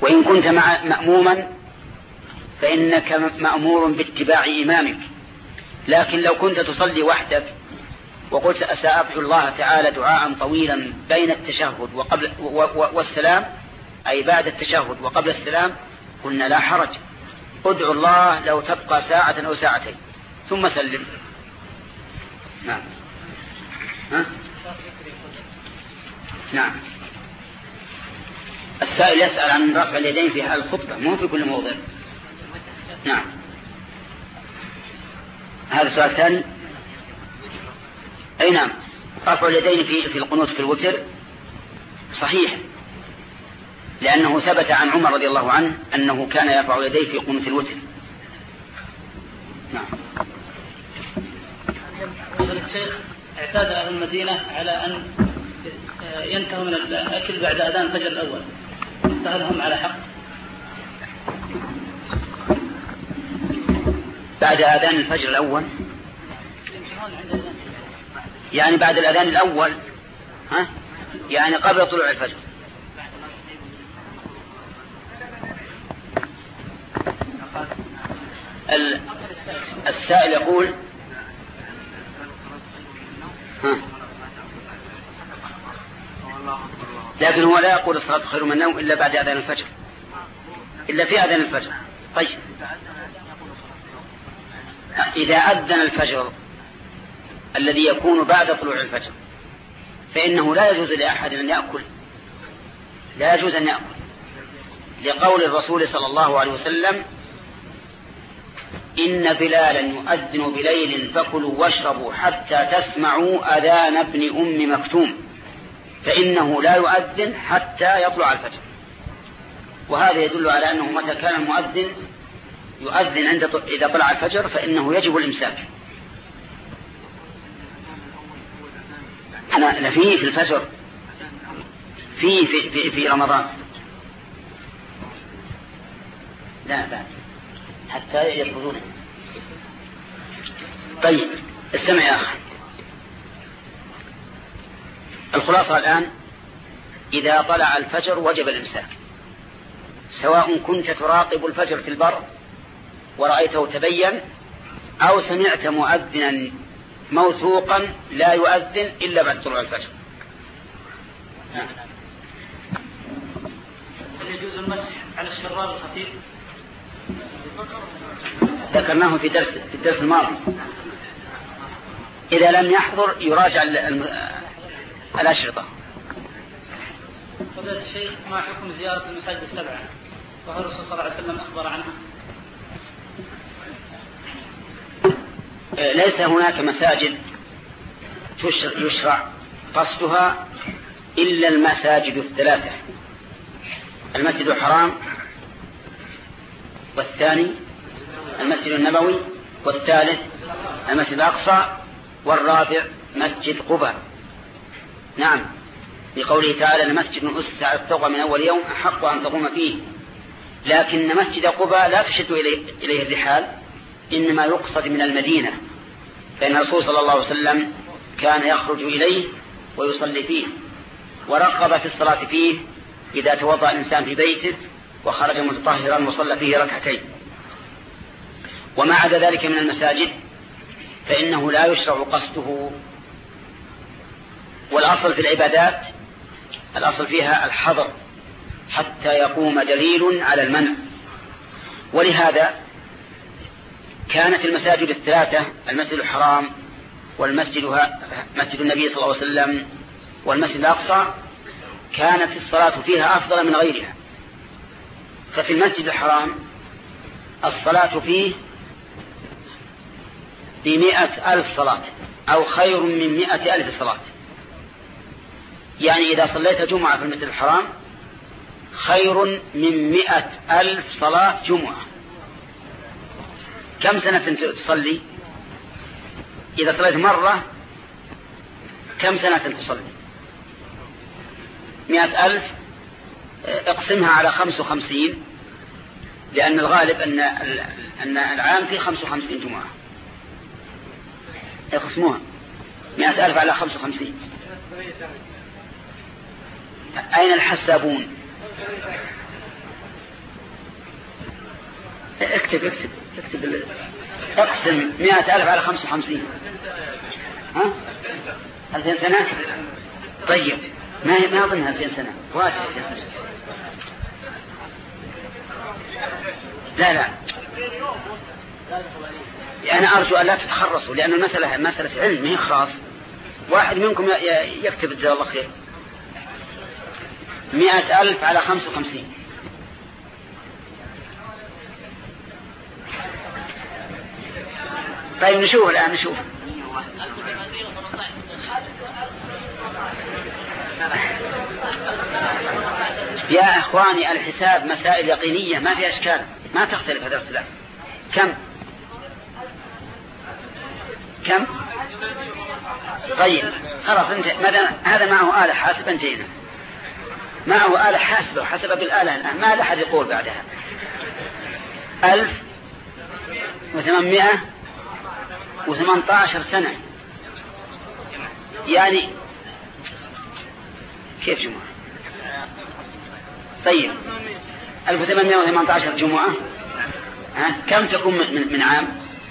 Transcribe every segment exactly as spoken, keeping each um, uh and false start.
وإن كنت مع مأموما فإنك مأمور باتباع إمامك، لكن لو كنت تصلي وحدك وقلت سأدعو الله تعالى دعاء طويلا بين التشهد وقبل والسلام، أي بعد التشهد وقبل السلام، قلنا لا حرج، ادعو الله لو تبقى ساعة أو ساعتين ثم سلم. نعم. ها؟ نعم. السائل يسأل عن رفع اليدين في حال الخطبة، مو في كل موضع. نعم. هذا سؤال ثاني. أي نعم، رفع اليدين في في القنوت في الوتر صحيح، لأنه ثبت عن عمر رضي الله عنه أنه كان يرفع يديه في قنوت الوتر. نعم. الشيخ اعتاد أهل المدينة على أن ينتهوا من الأكل بعد أذان الفجر الأول، فهل هم على حق؟ بعد أذان الفجر الأول يعني بعد الأذان الأول، ها؟ يعني قبل طلوع الفجر. السائل يقول ها. لكن هو لا يقول الصلاة خير من النوم إلا بعد أذان الفجر، إلا في أذان الفجر. طيب إذا أذن الفجر الذي يكون بعد طلوع الفجر فإنه لا يجوز لأحد أن يأكل، لا يجوز أن يأكل، لقول الرسول صلى الله عليه وسلم: إن بلالا يؤذن بليل فكلوا واشربوا حتى تسمعوا أذان ابن أم مكتوم، فإنه لا يؤذن حتى يطلع الفجر. وهذا يدل على أنه متى كان المؤذن يؤذن عند إذا طلع الفجر فإنه يجب الإمساك. أنا فيه في الفجر فيه في, في, في رمضان لا بعد حتى يدخلون. طيب استمع يا أخي، الخلاصة الآن: إذا طلع الفجر وجب الإمساك، سواء كنت تراقب الفجر في البر ورأيته تبين، أو سمعت مؤذنا موثوقا لا يؤذن إلا بعد طلوع الفجر. هل يجوز المسح على الشراب الخفيف؟ ذكرناه في درس في الدرس الماضي. إذا لم يحضر يراجع الأشرطة. فضيلة الشيخ، ما حكم زيارة المساجد السبعة وهل الرسول صلى الله عليه وسلم أخبر عنها؟ ليس هناك مساجد يشرع قصدها إلا المساجد الثلاثة: المسجد الحرام، والثاني المسجد النبوي، والثالث المسجد الأقصى، والرابع مسجد قباء. نعم، لقوله تعالى: المسجد أسس على التقوى من أول يوم أحق أن تقوم فيه. لكن مسجد قباء لا تشد إليه الرحال، إنما يقصد من المدينة، فإن الرسول صلى الله عليه وسلم كان يخرج إليه ويصلي فيه، ورغب في الصلاة فيه إذا توضأ الإنسان في بيته وخرج متطهرا وصلى فيه ركعتين. وما عدا ذلك من المساجد فإنه لا يشرع قصده. والأصل في العبادات الأصل فيها الحظر حتى يقوم دليل على المنع. ولهذا كانت المساجد الثلاثة: المسجد الحرام، والمسجد مسجد النبي صلى الله عليه وسلم، والمسجد الأقصى، كانت الصلاة فيها أفضل من غيرها. ففي المسجد الحرام الصلاة فيه بمئة ألف صلاة، أو خير من مئة ألف صلاة. يعني إذا صليت جمعة في المسجد الحرام خير من مئة ألف صلاة جمعة. كم سنة تصلي؟ إذا صليت مرة كم سنة تصلي؟ مئة ألف اقسمها على خمس وخمسين، لأن الغالب أن أن العام فيه خمس وخمسين جمعة. اقسموها مئة ألف على خمس وخمسين. أين الحسابون؟ اكتب اكتب اكتب اقسم مئة ألف على خمسة وخمسين. ها ألفين سنة. طيب ما هي ما أظنها ألفين سنة واجب ألفين سنة. لا لا أنا أرجو أن لا تتخرصوا لأن المسألة مسألة علم هي خاص. واحد منكم يكتب جزاه الله خير. مئة ألف على خمسة وخمسين. طيب نشوف الآن نشوف. يا أخواني الحساب مسائل يقينية ما في أشكال ما تختلف هذا الاختلاف. كم كم طيب خلاص انت هذا معه آلة حاسبة انتهينا. معه آلة حاسبة وحسب بالآلة الآن ما لحد يقول بعدها. ألف وثمانمائة وثمانية عشر سنة يعني كيف جمعة؟ طيب ألف وثمانمائة وثمانية عشر جمعة ها؟ كم تكون من, من عام؟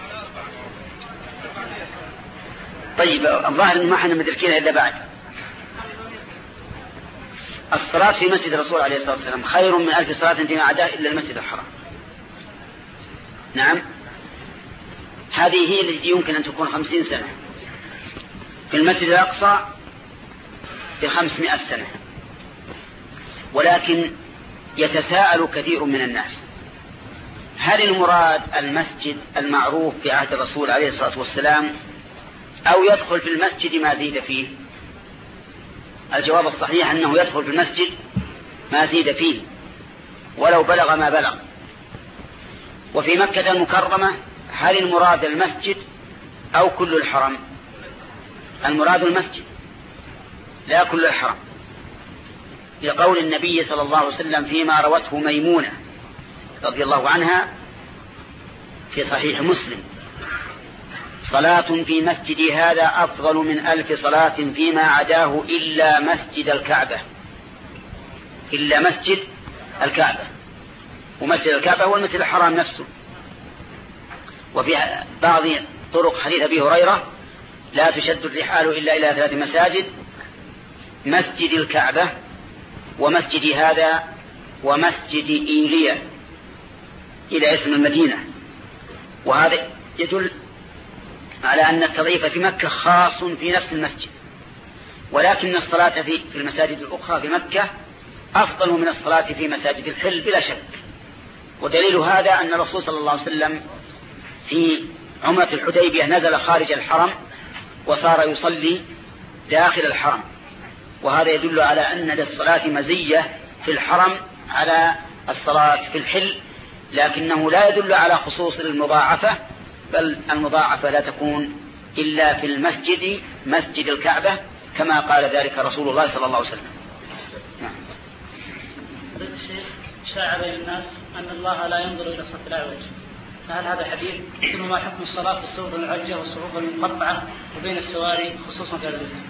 طيب الظاهر إن ما احنا مدركينها إلا بعد. الصلاة في مسجد الرسول عليه الصلاة والسلام خير من ألف صلاة فيما عداه إلا المسجد الحرام. نعم هذه هي التي يمكن أن تكون خمسين سنة. في المسجد الأقصى بخمسمائة سنة. ولكن يتساءل كثير من الناس هل المراد المسجد المعروف في عهد الرسول عليه الصلاة والسلام أو يدخل في المسجد ما زيد فيه؟ الجواب الصحيح أنه يدخل في المسجد ما زيد فيه ولو بلغ ما بلغ. وفي مكة المكرمة هل المراد المسجد أو كل الحرم؟ المراد المسجد لا كل الحرم، لقول النبي صلى الله عليه وسلم فيما روته ميمونة رضي الله عنها في صحيح مسلم: صلاة في مسجد هذا أفضل من ألف صلاة فيما عداه إلا مسجد الكعبة. إلا مسجد الكعبة، ومسجد الكعبة هو المسجد الحرام نفسه. وفي بعض طرق حديث أبي هريرة: لا تشد الرحال إلا إلى ثلاث مساجد: مسجد الكعبة ومسجد هذا ومسجد إيليا، إلى اسم المدينة. وهذا يدل على أن التضعيف في مكة خاص في نفس المسجد، ولكن الصلاة في المساجد الأخرى في مكة أفضل من الصلاة في مساجد الحل بلا شك. ودليل هذا أن الرسول صلى الله عليه وسلم في عمرة الحديبية نزل خارج الحرم وصار يصلي داخل الحرم، وهذا يدل على أن للصلاة مزية في الحرم على الصلاة في الحل، لكنه لا يدل على خصوص المضاعفة، بل المضاعفة لا تكون إلا في المسجد مسجد الكعبة كما قال ذلك رسول الله صلى الله عليه وسلم. نعم. الشيخ شاع بين الناس أن الله لا ينظر إلى الصف الأعوج، فهل هذا حديث؟ ثم ما حكم الصلاة في الصفوف المعوجة والصفوف المقطعة وبين السواري خصوصا في هذا الجزء؟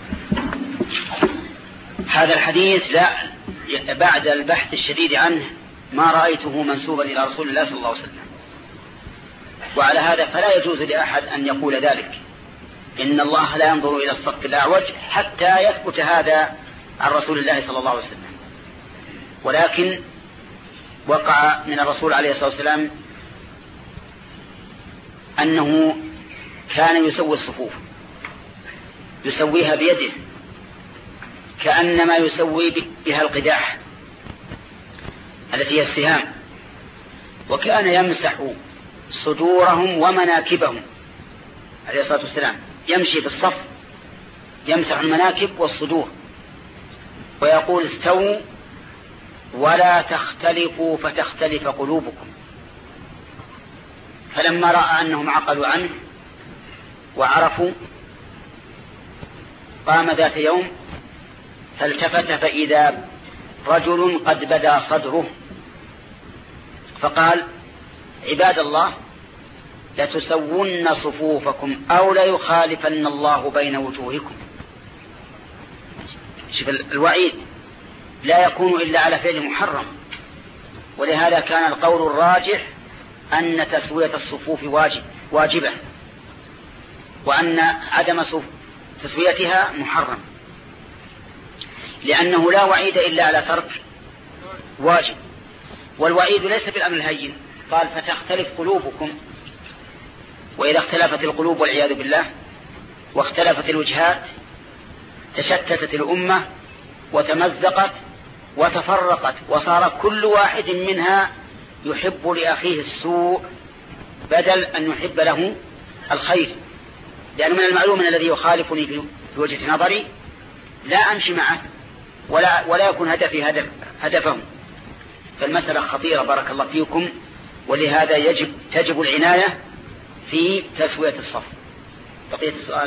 هذا الحديث لا بعد البحث الشديد عنه ما رأيته منسوبا إلى رسول الله صلى الله عليه وسلم، وعلى هذا فلا يجوز لأحد أن يقول ذلك إن الله لا ينظر إلى الصف الأعوج حتى يثبت هذا عن رسول الله صلى الله عليه وسلم. ولكن وقع من الرسول عليه الصلاة والسلام أنه كان يسوي الصفوف، يسويها بيده كأنما يسوي بها القداح التي هي السهام، وكان يمسح صدورهم ومناكبهم عليه الصلاة والسلام، يمشي بالصف يمسح المناكب والصدور ويقول: استووا ولا تختلفوا فتختلف قلوبكم. فلما رأى أنهم عقلوا عنه وعرفوا قام ذات يوم فالتفت فإذا رجل قد بدا صدره فقال: عباد الله لتسون صفوفكم أو ليخالفن الله بين وجوهكم. شوف الوعيد لا يكون إلا على فعل محرم، ولهذا كان القول الراجح أن تسوية الصفوف واجب واجبة، وأن عدم تسويتها محرم، لأنه لا وعيد إلا على ترك واجب، والوعيد ليس بالأمر الهين. قال فتختلف قلوبكم، وإذا اختلفت القلوب والعياذ بالله واختلفت الوجهات تشتتت الأمة وتمزقت وتفرقت، وصار كل واحد منها يحب لأخيه السوء بدل أن يحب له الخير، لأن من المعلوم أن الذي يخالفني في وجهة نظري لا أمشي معه ولا, ولا يكون هدفي هدف هدفه. فالمسألة خطيرة بارك الله فيكم، ولهذا يجب تجب العناية في تسوية الصف. بقية السؤال.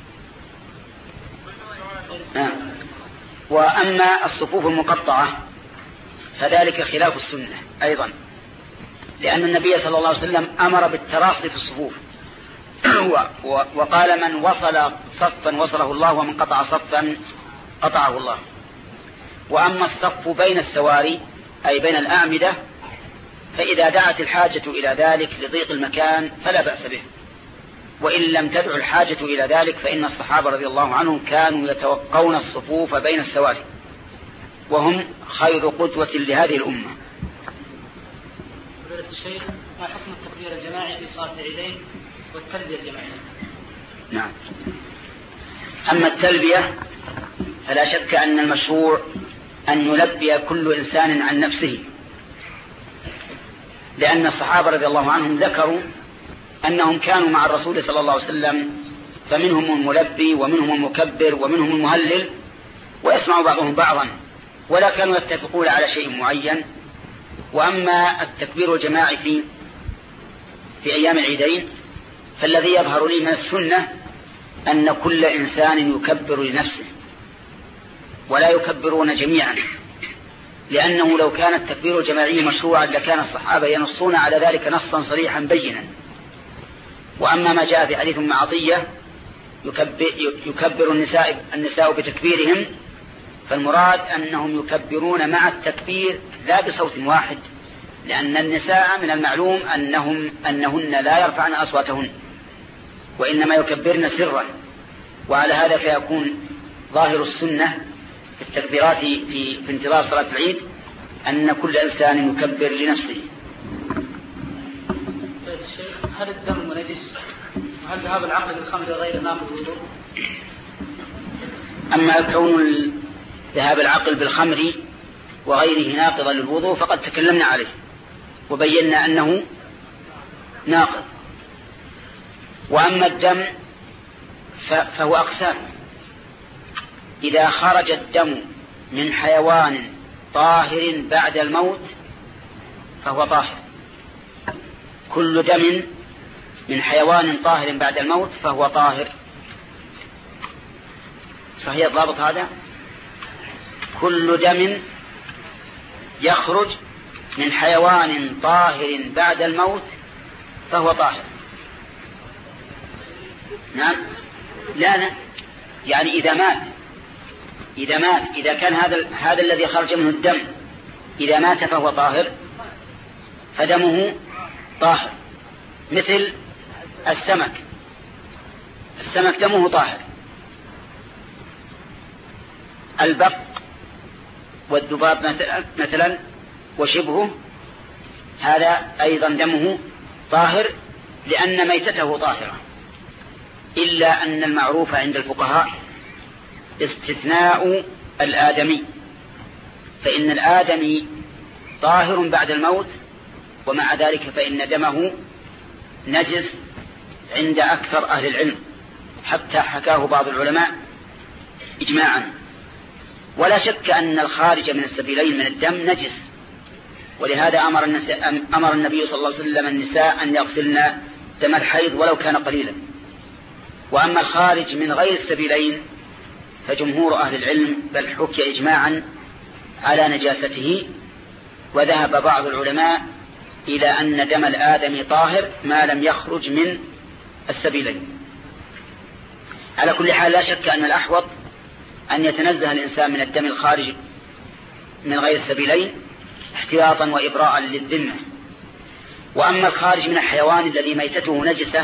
آه. وأما الصفوف المقطعة فذلك خلاف السنة أيضا، لأن النبي صلى الله عليه وسلم أمر بالتراصي في الصفوف وقال من وصل صفا وصله الله ومن قطع صفا قطعه الله. وأما الصف بين السواري أي بين الأعمدة فإذا دعت الحاجة إلى ذلك لضيق المكان فلا بأس به، وإن لم تدع الحاجة إلى ذلك فإن الصحابة رضي الله عنهم كانوا يتوقون الصفوف بين السواري، وهم خير قدوة لهذه الأمة. فضيلة الشيخ، ما حكم التكبير الجماعي في صلاة العيدين والتلبية الجماعية؟ نعم. أما التلبية فلا شك أن المشروع أن يلبي كل إنسان عن نفسه، لأن الصحابة رضي الله عنهم ذكروا أنهم كانوا مع الرسول صلى الله عليه وسلم فمنهم الملبي ومنهم المكبر ومنهم المهلل، ويسمع بعضهم بعضا، ولا كانوا يتفقون على شيء معين. وأما التكبير الجماعي في في أيام العيدين فالذي يظهر لي من السنة أن كل إنسان يكبر لنفسه ولا يكبرون جميعا، لأنه لو كان التكبير الجماعي مشروعا لكان الصحابة ينصون على ذلك نصا صريحا بينا. وأما ما جاء في حديث معطية يكبر النساء, النساء بتكبيرهم، فالمراد أنهم يكبرون مع التكبير لا بصوت واحد، لأن النساء من المعلوم أنهم أنهن لا يرفعن أصواتهن وإنما يكبرن سرا. وعلى هذا فيكون ظاهر السنة في التكبيرات في, في انتظار صلاة العيد أن كل إنسان يكبر لنفسه. هل الدم نجس؟ وهل ذهاب العقل بالخمر غير ناقض الوضوء؟ أما كون ذهاب العقل بالخمر وغيره ناقضا للوضوء فقد تكلمنا عليه وبينا أنه ناقض. وأما الدم فهو أقسام. إذا خرج الدم من حيوان طاهر بعد الموت فهو طاهر. كل دم من حيوان طاهر بعد الموت فهو طاهر. صحيح الضابط هذا؟ كل دم يخرج من حيوان طاهر بعد الموت فهو طاهر. نعم. لا لا يعني إذا مات إذا مات إذا كان هذا هذا الذي خرج منه الدم إذا مات فهو طاهر فدمه طاهر، مثل السمك. السمك دمه طاهر. البق والذباب مثلا وشبهه هذا أيضا دمه طاهر لأن ميتته طاهرة، إلا أن المعروف عند الفقهاء استثناء الآدمي، فإن الآدمي طاهر بعد الموت، ومع ذلك فإن دمه نجس عند أكثر أهل العلم، حتى حكاه بعض العلماء إجماعا. ولا شك أن الخارج من السبيلين من الدم نجس، ولهذا أمر, أمر النبي صلى الله عليه وسلم النساء أن يغسلن دم الحيض ولو كان قليلا. وأما الخارج من غير السبيلين فجمهور أهل العلم بل حكي إجماعا على نجاسته، وذهب بعض العلماء إلى أن دم الآدم طاهر ما لم يخرج من السبيلين. على كل حال لا شك أن الأحوط أن يتنزه الإنسان من الدم الخارج من غير السبيلين احتياطا وإبراء للذمة. وأما الخارج من الحيوان الذي ميتته نجسة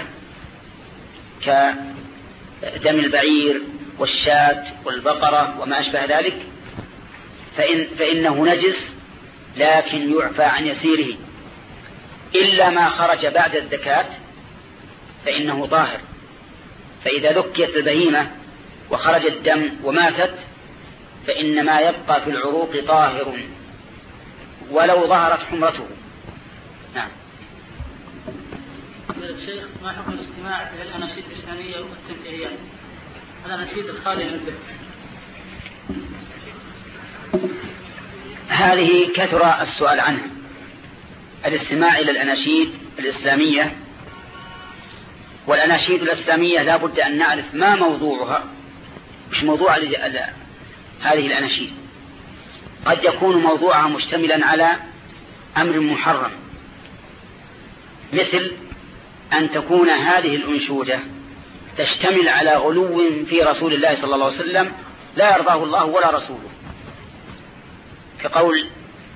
كدم البعير والشاة والبقرة وما أشبه ذلك فإن فإنه نجس لكن يعفى عن يسيره، إلا ما خرج بعد الزكاة فإنه طاهر. فإذا ذكيت البهيمة وخرج الدم وماتت فإن ما يبقى في العروق طاهر ولو ظهرت حمرته. نعم. الشيخ، ما حكم الاستماع إلى الأناشيد الإسلامية والتنبيهيات؟ الأناشيد الخالية من الذكر. هذه كثر السؤال عنها. الاستماع إلى الأناشيد الإسلامية، والأناشيد الإسلامية لا بد أن نعرف ما موضوعها، مش موضوع هذه الأناشيد. قد يكون موضوعها مشتملا على أمر محرم، مثل أن تكون هذه الأنشودة تشتمل على غلو في رسول الله صلى الله عليه وسلم لا يرضاه الله ولا رسوله، كقول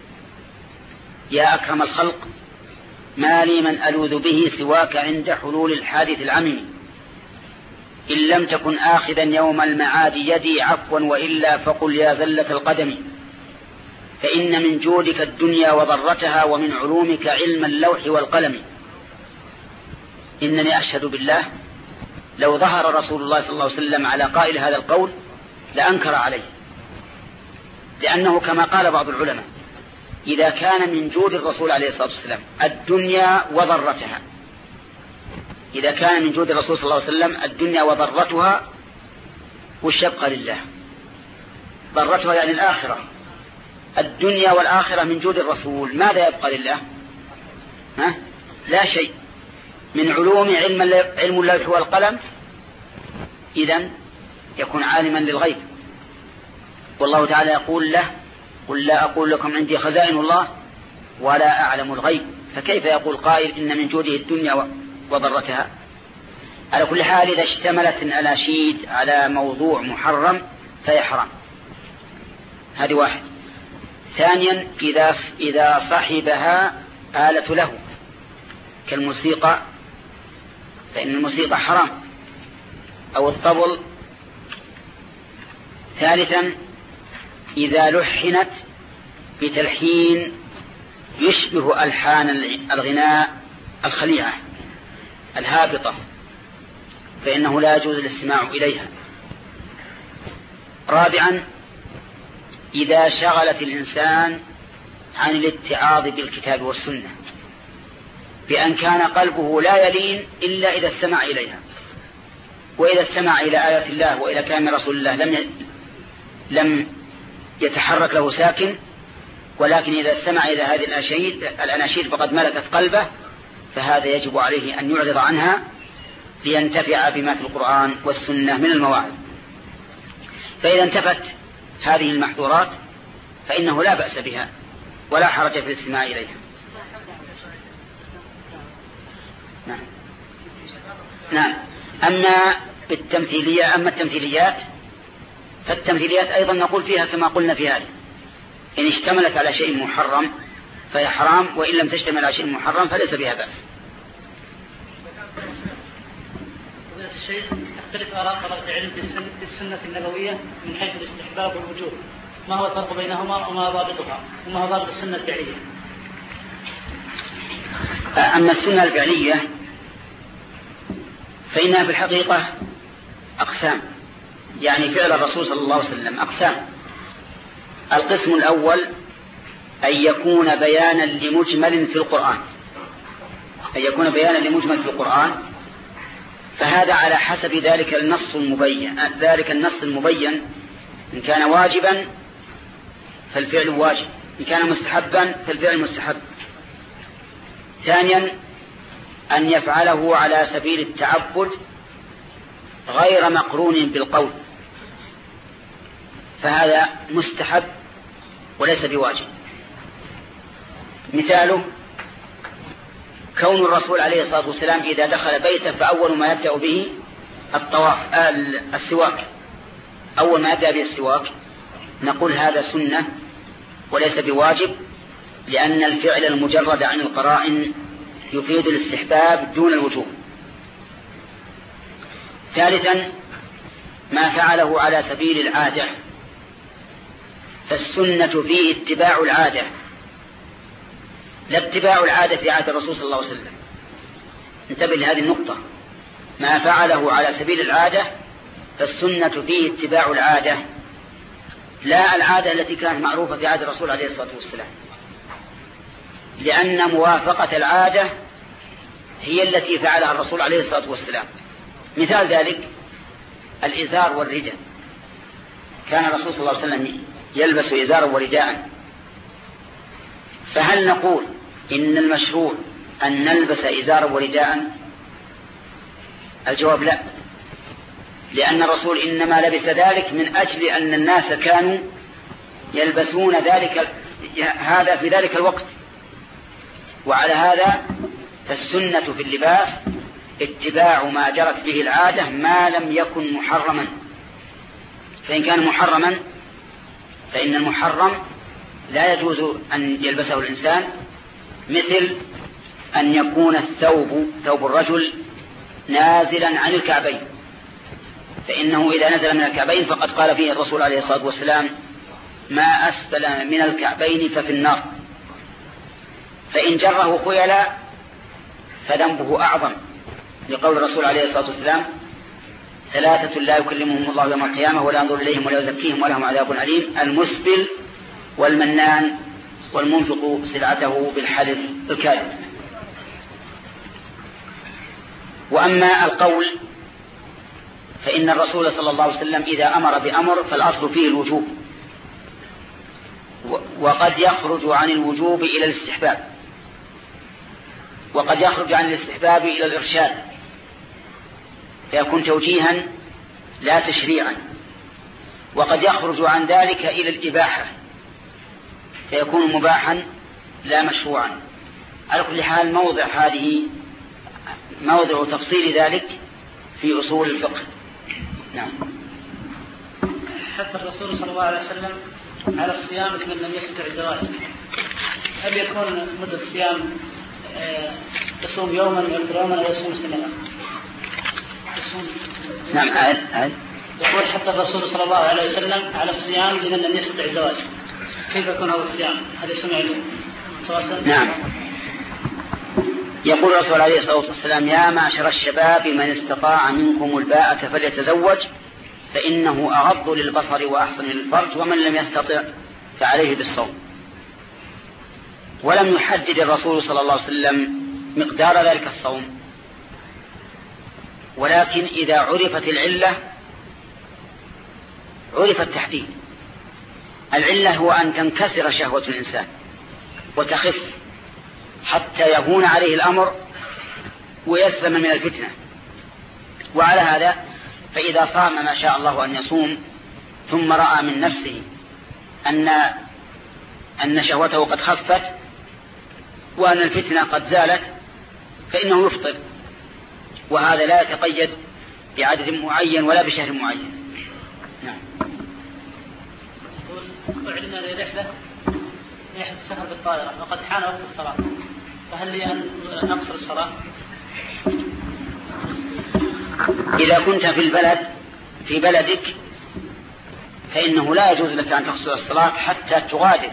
يا أكرم الخلق ما لي من ألوذ به سواك عند حلول الحادث العمم، إن لم تكن آخذا يوم المعاد يدي عفوا وإلا فقل يا زلة القدم، فإن من جودك الدنيا وضرتها ومن علومك علم اللوح والقلم. إنني أشهد بالله لو ظهر رسول الله صلى الله عليه وسلم على قائل هذا القول لأنكر عليه، لأنه كما قال بعض العلماء إذا كان من جود الرسول عليه الصلاة والسلام الدنيا وضرتها، إذا كان من جود الرسول صلى الله عليه وسلم الدنيا وضرتها، وش يبقى لله؟ ضرتها يعني الآخرة، الدنيا والآخرة من جود الرسول، ماذا يبقى لله؟ ها؟ لا شيء. من علوم علم علم اللوح والقلم، إذن يكون عالما للغيب، والله تعالى يقول له قل لا أقول لكم عندي خزائن الله ولا أعلم الغيب، فكيف يقول قائل إن من جوده الدنيا وضرتها؟ على كل حال إذا اشتملت الأناشيد على موضوع محرم فهي حرام. هذه واحد. ثانيا إذا إذا صحبها آلة له كالموسيقى فإن الموسيقى حرام، أو الطبل. ثالثا إذا لحنت بتلحين يشبه ألحان الغناء الخليعة الهابطة فإنه لا يجوز الاستماع إليها. رابعا إذا شغلت الإنسان عن الاتعاظ بالكتاب والسنة بأن كان قلبه لا يلين إلا إذا استمع إليها، وإذا استمع إلى آيات الله وإلى كلام رسول الله لم لم يتحرك له ساكن، ولكن إذا استمع إلى هذه الأناشيد الأناشيد فقد ملكت قلبه، فهذا يجب عليه أن يعرض عنها لينتفع بما في القرآن والسنة من المواعظ. فإذا انتفت هذه المحظورات فإنه لا بأس بها ولا حرج في الاستماع إليها. نعم. نعم. أما بالتمثيلية أما التمثيليات فالتمثيليات أيضا نقول فيها كما قلنا في هذه، إن اشتملت على شيء محرم فهي حرام، وإن لم تشتمل على شيء محرم فليس بها بأس. الشيخ تختلف آراء طلبة العلم في السنة النبوية من حيث الاستحباب والوجوب، ما هو الفرق بينهما وما ضابطها وما هو ضابط السنة الفعلية؟ أما السنة الفعلية فإنها في الحقيقة أقسام، يعني فعل الرسول صلى الله عليه وسلم أقسام. القسم الأول أن يكون بيانا لمجمل في القرآن، أن يكون بيانا لمجمل في القرآن، فهذا على حسب ذلك النص المبين ذلك النص المبين إن كان واجبا فالفعل واجب، إن كان مستحبا فالفعل مستحب. ثانيا أن يفعله على سبيل التعبد غير مقرون بالقول، فهذا مستحب وليس بواجب. مثاله كون الرسول عليه الصلاة والسلام إذا دخل بيته فأول ما يبدأ به الطواف السواك، أول ما يبدأ به السواك، نقول هذا سنة وليس بواجب، لأن الفعل المجرد عن القرائن يفيد الاستحباب دون الوجوب. ثالثا ما فعله على سبيل العادة، فالسنة فيه اتباع العادة لا اتباع العادة في عهد الرسول صلى الله عليه وسلم. انتبه لهذه النقطة، ما فعله على سبيل العادة فالسنة فيه اتباع العادة لا العادة التي كانت معروفة في عهد الرسول عليه الصلاة والسلام، لأن موافقة العادة هي التي فعلها الرسول عليه الصلاة والسلام. مثال ذلك الإزار والرداء، كان الرسول صلى الله عليه وسلم يلبس إزارا ورداء، فهل نقول إن المشروع أن نلبس إزارا ورداء؟ الجواب لا، لأن الرسول إنما لبس ذلك من أجل أن الناس كانوا يلبسون ذلك هذا في ذلك الوقت، وعلى هذا فالسنة في اللباس اتباع ما جرت به العادة ما لم يكن محرما، فإن كان محرما فإن المحرم لا يجوز أن يلبسه الإنسان، مثل أن يكون الثوب ثوب الرجل نازلا عن الكعبين، فإنه إذا نزل من الكعبين فقد قال فيه الرسول عليه الصلاة والسلام ما أسفل من الكعبين ففي النار، فإن جره خيلا فذنبه أعظم، لقول الرسول عليه الصلاة والسلام ثلاثة لا يكلمهم الله يوم القيامة ولا ينظر إليهم ولا يزكيهم ولهم عذاب أليم: المسبل والمنان والمنفق سلعته بالحلف الكاذب. وأما القول فإن الرسول صلى الله عليه وسلم إذا أمر بأمر فالأصل فيه الوجوب، وقد يخرج عن الوجوب إلى الاستحباب، وقد يخرج عن الاستحباب إلى الإرشاد فيكون توجيها لا تشريعا، وقد يخرج عن ذلك إلى الإباحة فيكون مباحا لا مشروعا. على كل حال موضع هذه موضع تفصيل ذلك في أصول الفقه. نعم. حتى الرسول صلى الله عليه وسلم على الصيام من لم يستطع الزواج، هل يكون مدة الصيام يصوم يوما ويفطر يوما أو يصوم سنة؟ نعم. عاد عاد يقول حتى الرسول صلى الله عليه وسلم على الصيام لمن لم يستطع الزواج، كيف يكون هذا الصيام؟ هذا سمع له. نعم. يقول الرسول عليه الصلاة والسلام يا معشر الشباب من استطاع منكم الباءة فليتزوج فإنه أغض للبصر وأحسن للفرج ومن لم يستطع فعليه بالصوم. ولم يحدد الرسول صلى الله عليه وسلم مقدار ذلك الصوم، ولكن إذا عرفت العلة عرف التحديد. العلة هو أن تنكسر شهوة الإنسان وتخف حتى يهون عليه الأمر ويسلم من الفتنة، وعلى هذا فإذا صام ما شاء الله أن يصوم ثم رأى من نفسه أن أن شهوته قد خفت وأن الفتنة قد زالت فإنه يفطر، وهذا لا يتقيد بعدد معين ولا بشهر معين. نعم. أعلن لي رحلة رحلة السفر بالطائرة وقد حان وقت الصلاة، فهل لي أن نقصر الصلاة؟ إذا كنت في البلد في بلدك فإنه لا يجوز لك أن تقصر الصلاة حتى تغادر،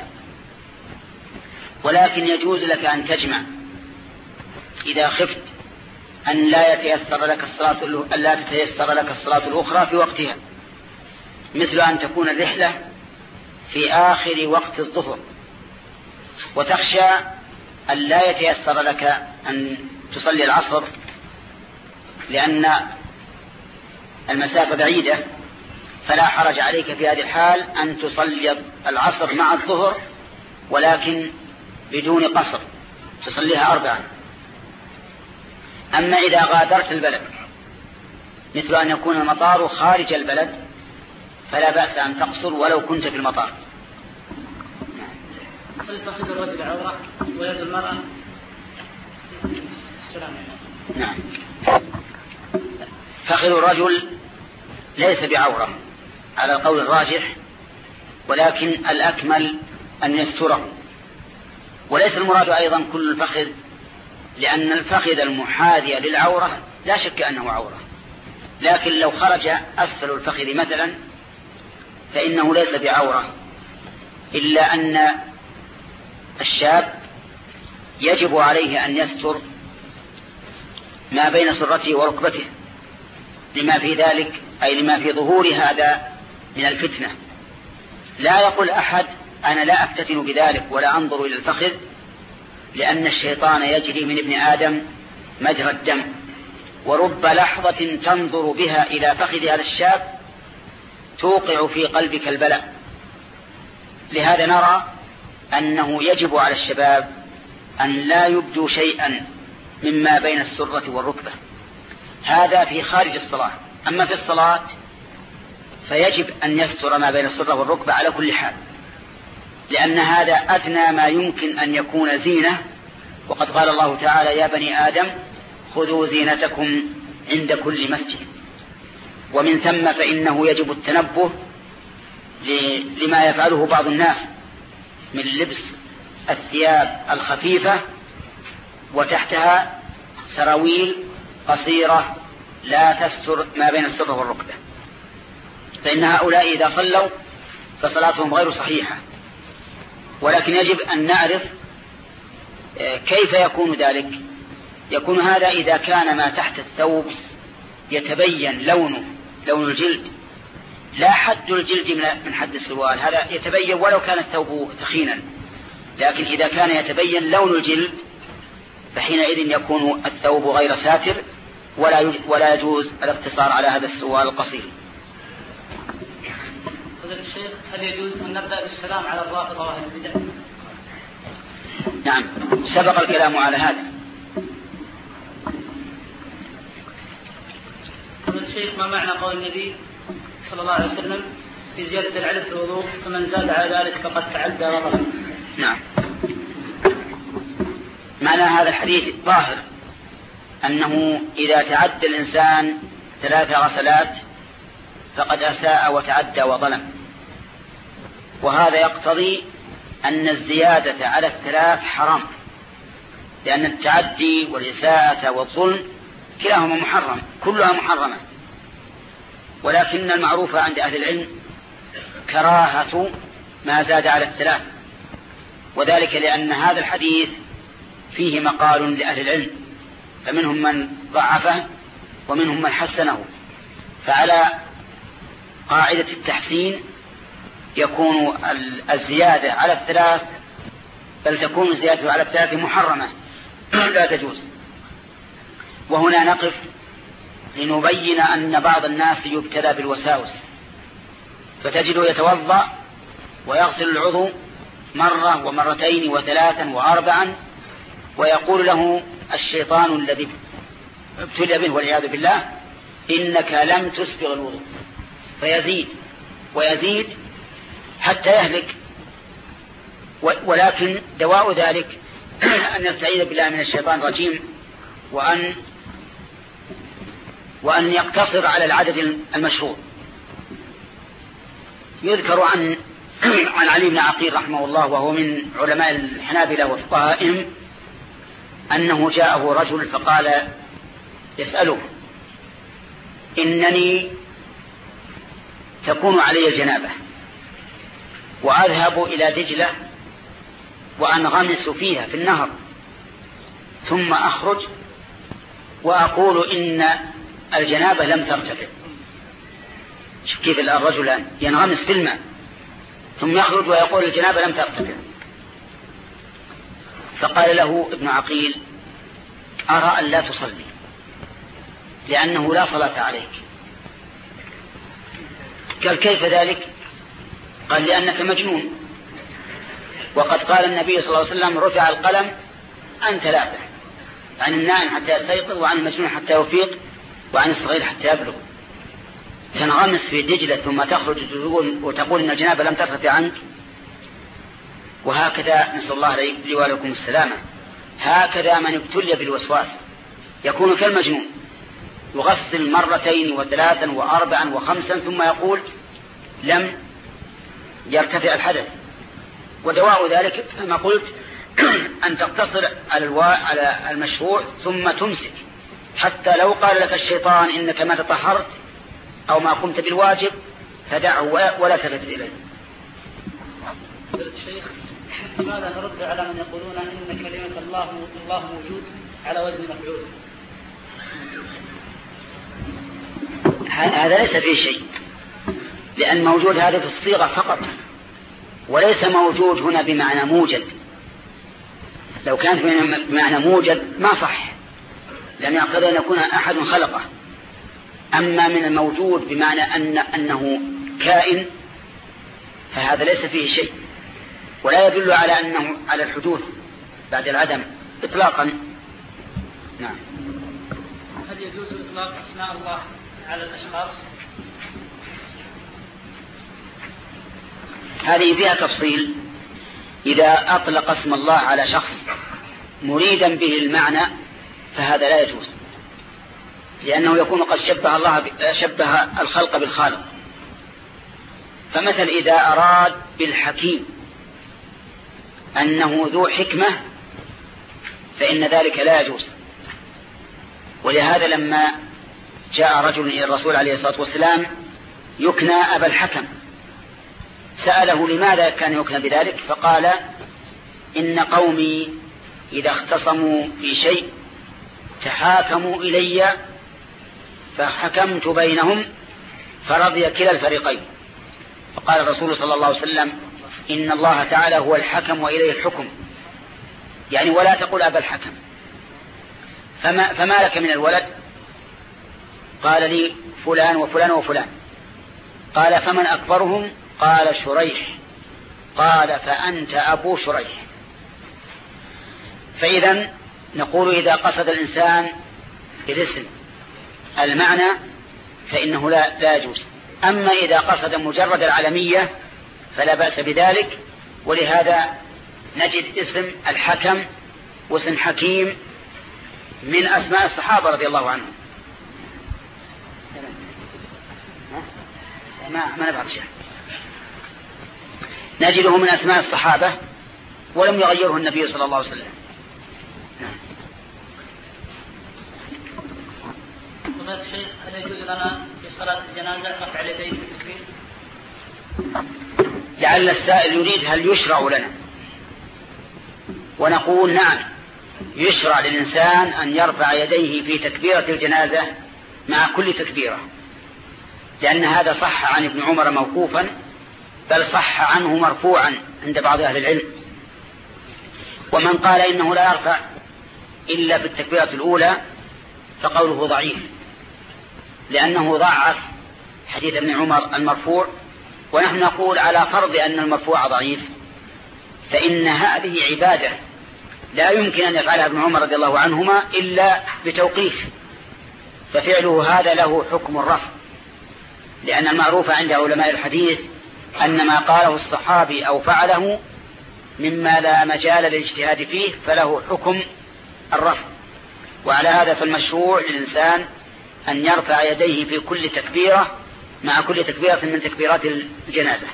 ولكن يجوز لك أن تجمع إذا خفت أن لا يتيسر لك الصلاة أن لا تتيسر لك الصلاة الأخرى في وقتها، مثل أن تكون الرحلة في آخر وقت الظهر وتخشى أن لا يتيسر لك أن تصلي العصر لأن المسافة بعيدة، فلا حرج عليك في هذه الحال أن تصلي العصر مع الظهر ولكن بدون قصر، تصليها أربعا. أما إذا غادرت البلد مثل أن يكون المطار خارج البلد فلا بأس أن تقصر ولو كنت في المطار. هل تأخذ الرجل عورة ويد المرأة؟ السلام عليكم. نعم. فخذ الرجل ليس بعورة على القول الراجح، ولكن الأكمل أن يستره، وليس المراد أيضا كل الفخذ لأن الفخذ المحاذي للعورة لا شك أنه عورة، لكن لو خرج أسفل الفخذ مثلا فإنه ليس بعورة، إلا أن الشاب يجب عليه أن يستر ما بين سرته وركبته لما في ذلك، أي لما في ظهور هذا من الفتنة. لا يقول أحد أنا لا أفتتن بذلك ولا أنظر إلى الفخذ، لأن الشيطان يجري من ابن آدم مجرى الدم، ورب لحظة تنظر بها إلى فخذ هذا الشاب توقع في قلبك البلاء. لهذا نرى أنه يجب على الشباب أن لا يبدوا شيئا مما بين السرة والركبة، هذا في خارج الصلاة. أما في الصلاة فيجب أن يستر ما بين السرة والركبة على كل حال، لأن هذا أدنى ما يمكن أن يكون زينة، وقد قال الله تعالى يا بني آدم خذوا زينتكم عند كل مسجد. ومن ثم فإنه يجب التنبه لما يفعله بعض الناس من لبس الثياب الخفيفة وتحتها سراويل قصيرة لا تستر ما بين السرة والركبة، فإن هؤلاء إذا صلوا فصلاتهم غير صحيحة. ولكن يجب أن نعرف كيف يكون ذلك. يكون هذا إذا كان ما تحت الثوب يتبين لونه لون الجلد، لا حد الجلد من حد السروال، هذا يتبين ولو كان الثوب ثخينا، لكن إذا كان يتبين لون الجلد فحينئذ يكون الثوب غير ساتر ولا ولا يجوز الاقتصار على هذا السروال القصير. فضيلة الشيخ، هل يجوز أن نبدأ بالسلام على الرافضة وأهل البدع؟ نعم، سبق الكلام على هذا. فضيلة الشيخ، ما معنى قول النبي صلى الله عليه وسلم في زيادة العدد في الوضوء فمن زاد على ذلك فقد تعدى وظلم؟ نعم، معنى هذا الحديث ظاهر أنه إذا تعدى الإنسان ثلاث غسلات فقد أساء وتعدى وظلم، وهذا يقتضي أن الزيادة على الثلاث حرام، لأن التعدي والإساءة والظلم كلاهما محرم، كلها محرمة. ولكن المعروف عند أهل العلم كراهة ما زاد على الثلاث، وذلك لأن هذا الحديث فيه مقال لأهل العلم، فمنهم من ضعفه ومنهم من حسنه. فعلى قاعدة التحسين يكون الزيادة على الثلاث، بل تكون الزيادة على الثلاث محرمة لا تجوز. وهنا نقف لنبين أن بعض الناس يبتلى بالوساوس، فتجده يتوضأ ويغسل العضو مرة ومرتين وثلاثا وأربعا، ويقول له الشيطان الذي ابتلى به والعياذ بالله إنك لم تسبغ الوضوء، فيزيد ويزيد حتى يهلك. ولكن دواء ذلك أن يستعيذ بالله من الشيطان الرجيم، وأن وأن يقتصر على العدد المشروع. يذكر عن عن علي بن عقيل رحمه الله، وهو من علماء الحنابلة وفقهائهم، أنه جاءه رجل فقال يسأله إنني تكون علي الجنابة وأذهب إلى دجلة وأنغمس فيها في النهر، ثم أخرج وأقول إن الجنابة لم ترتفع. شوف كيف الرجل ينغمس في الماء ثم يخرج ويقول الجنابة لم ترتفع. فقال له ابن عقيل أرى أن لا تصلي لأنه لا صلاة عليك. قال كيف ذلك؟ قال لأنك مجنون، وقد قال النبي صلى الله عليه وسلم رفع القلم عن ثلاثة، عن النائم حتى يستيقظ، وعن المجنون حتى يفيق، وعن الصغير حتى يبلغ. تنغمس في دجلة ثم تخرج وتقول إن الجنابة لم ترتفع عنك. وهكذا نسأل الله لي ولكم السلامة، هكذا من ابتلي بالوسواس يكون كالمجنون، يغسل مرتين وثلاثا وأربعا وخمسا ثم يقول لم يرتفع الحدث. ودواء ذلك كما قلت أن تقتصر على الوا... على المشروع ثم تمسك، حتى لو قال لك الشيطان إنك ما تطهرت أو ما قمت بالواجب فدعه ولا تلتفت إليه. الشيخ لماذا نرد على من يقولون إن كلمة الله الله موجود على وزن مفعول؟ هذا ليس فيه شيء، لأن موجود هذا في الصيغة فقط، وليس موجود هنا بمعنى موجد. لو كانت بمعنى موجد ما صح، لأن يقتضي أن يكون أحد خلقه. أما من الموجود بمعنى أن أنه كائن فهذا ليس فيه شيء، ولا يدل على أنه على الحدوث بعد العدم إطلاقا. نعم. هل يجوز إطلاق أسماء الله على الأشخاص؟ هذه فيها تفصيل. إذا أطلق اسم الله على شخص مريدا به المعنى فهذا لا يجوز، لأنه يكون قد شبه الله شبه الخلق بالخالق. فمثل إذا أراد بالحكيم أنه ذو حكمة فإن ذلك لا يجوز. ولهذا لما جاء رجل إلى الرسول عليه الصلاة والسلام يكنى أبا الحكم سأله لماذا كان يكنى بذلك، فقال إن قومي إذا اختصموا في شيء تحاكموا إلي فحكمت بينهم فرضي كلا الفريقين. فقال الرسول صلى الله عليه وسلم إن الله تعالى هو الحكم وإليه الحكم، يعني ولا تقول أبا الحكم. فما, فما لك من الولد؟ قال لي فلان وفلان وفلان. قال فمن أكبرهم؟ قال شريح. قال فأنت أبو شريح. فإذا نقول إذا قصد الإنسان بالاسم المعنى فإنه لا, لا يجوز. أما إذا قصد مجرد العلمية فلا بأس بذلك. ولهذا نجد اسم الحكم واسم حكيم من أسماء الصحابة رضي الله عنهم. ما, ما نبعض شيء، نجده من أسماء الصحابة ولم يغيره النبي صلى الله عليه وسلم. فضيلة الشيخ هل يجوز لنا في صلاة الجنازة رفع اليدين في التكبير؟ لعل السائل يريد هل يشرع لنا، ونقول نعم يشرع للإنسان أن يرفع يديه في تكبيرة الجنازة مع كل تكبيرة، لأن هذا صح عن ابن عمر موقوفا، بل صح عنه مرفوعا عند بعض أهل العلم. ومن قال إنه لا يرفع إلا في التكبيرة الأولى فقوله ضعيف، لأنه ضعف حديث ابن عمر المرفوع، ونحن نقول على فرض أن المرفوع ضعيف فإن هذه عبادة لا يمكن أن يفعلها ابن عمر رضي الله عنهما إلا بتوقيف، ففعله هذا له حكم الرفع، لأن المعروف عند علماء الحديث أن ما قاله الصحابي أو فعله مما لا مجال للاجتهاد فيه فله حكم الرفع. وعلى هذا فالمشروع للإنسان أن يرفع يديه في كل تكبيرة مع كل تكبيرة من تكبيرات الجنازة.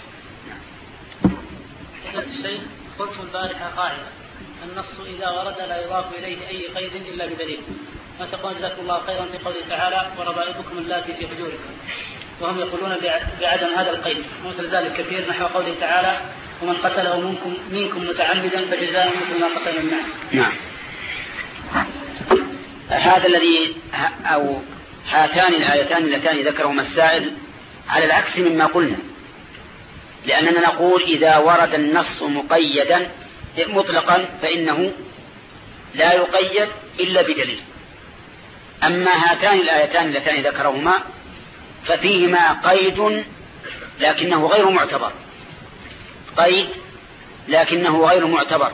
الشيخ قلت البارحة قاعدة النص إذا ورد لا يضاف إليه أي قيد إلا بدليل. ما تقول جزاكم الله خيرا في قوله تعالى وربائبكم اللاتي في حجوركم، وهم يقولون بعدم هذا القيد. مثل ذلك كثير نحو قوله تعالى ومن قتله منكم, منكم متعمدا فجزاء مثل ما قتل من نعم. نعم. هذا الذي أو هاتان الآيتان اللتان ذكرهما السائل على العكس مما قلنا، لأننا نقول إذا ورد النص مقيدا مطلقا فإنه لا يقيد إلا بدليل. أما هاتان الآيتان اللتان ذكرهما ففيهما قيد لكنه غير معتبر، قيد لكنه غير معتبر.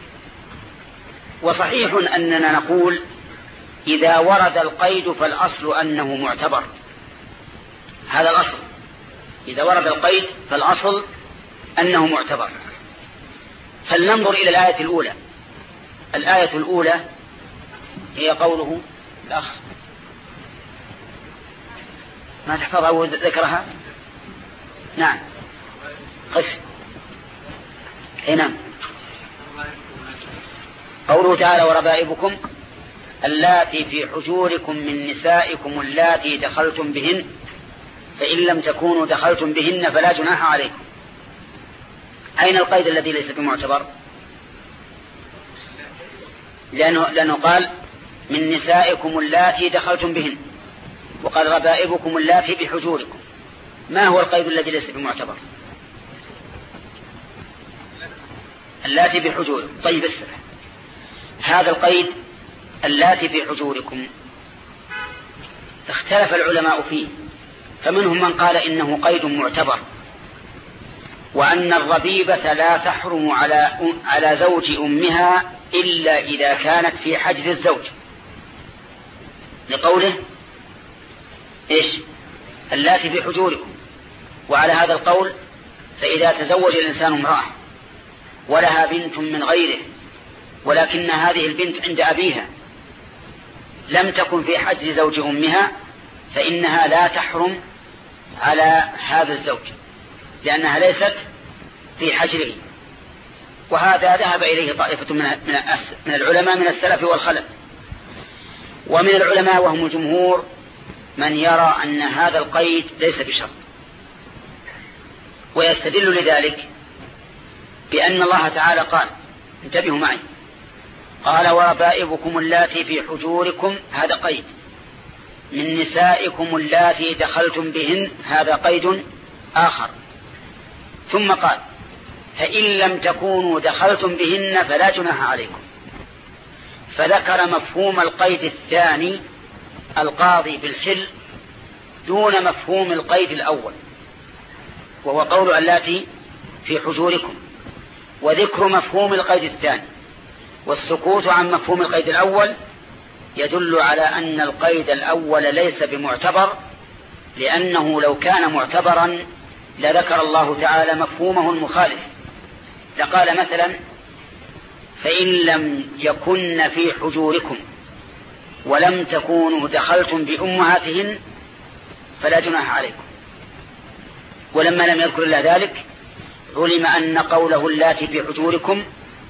وصحيح أننا نقول إذا ورد القيد فالأصل أنه معتبر، هذا الأصل. إذا ورد القيد فالأصل أنه معتبر. فلننظر إلى الآية الأولى. الآية الأولى هي قوله الأخ ما تحفظها وذكرها. نعم قف. اي نعم. قوله تعالى وربائبكم اللاتي في حجوركم من نسائكم اللاتي دخلتم بهن فإن لم تكونوا دخلتم بهن فلا جناح عليكم. أين القيد الذي ليس بمعتبر؟ لأنه, لأنه قال من نسائكم اللاتي دخلتم بهن وقال ربائبكم اللاتي بحجوركم. ما هو القيد الذي ليس بمعتبر؟ اللاتي بحجوركم. طيب اسمع، هذا القيد اللاتي بحجوركم اختلف العلماء فيه، فمنهم من قال إنه قيد معتبر وأن الربيبة لا تحرم على على زوج أمها إلا إذا كانت في حجر الزوج، لقوله إيش اللاتي في حجوركم. وعلى هذا القول فإذا تزوج الإنسان امرأة ولها بنت من غيره ولكن هذه البنت عند أبيها لم تكن في حجر زوج أمها فإنها لا تحرم على هذا الزوج لأنها ليست في حجره. وهذا ذهب إليه طائفة من العلماء من السلف والخلف. ومن العلماء وهم الجمهور من يرى أن هذا القيد ليس بشرط، ويستدل لذلك بأن الله تعالى قال، انتبهوا معي، قال وربائبكم اللاتي في حجوركم، هذا قيد. من نسائكم اللاتي دخلتم بهن، هذا قيد آخر. ثم قال فإن لم تكونوا دخلتم بهن فلا جناح عليكم. فذكر مفهوم القيد الثاني القاضي بالحل دون مفهوم القيد الأول، وهو قول اللاتي في حجوركم، وذكر مفهوم القيد الثاني والسكوت عن مفهوم القيد الأول يدل على أن القيد الأول ليس بمعتبر، لأنه لو كان معتبرا لذكر الله تعالى مفهومه المخالف، لقال مثلا فإن لم يكن في حجوركم ولم تكونوا دخلتم بأمهاتهن فلا جناح عليكم. ولما لم يذكر إلا ذلك علم أن قوله اللاتي في حجوركم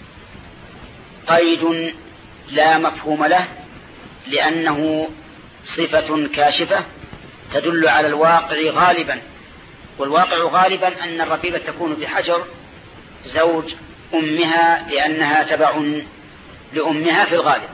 قيد لا مفهوم له، لأنه صفة كاشفة تدل على الواقع غالبا، والواقع غالبا أن الربيبة تكون بحجر زوج أمها لأنها تبع لأمها في الغالب.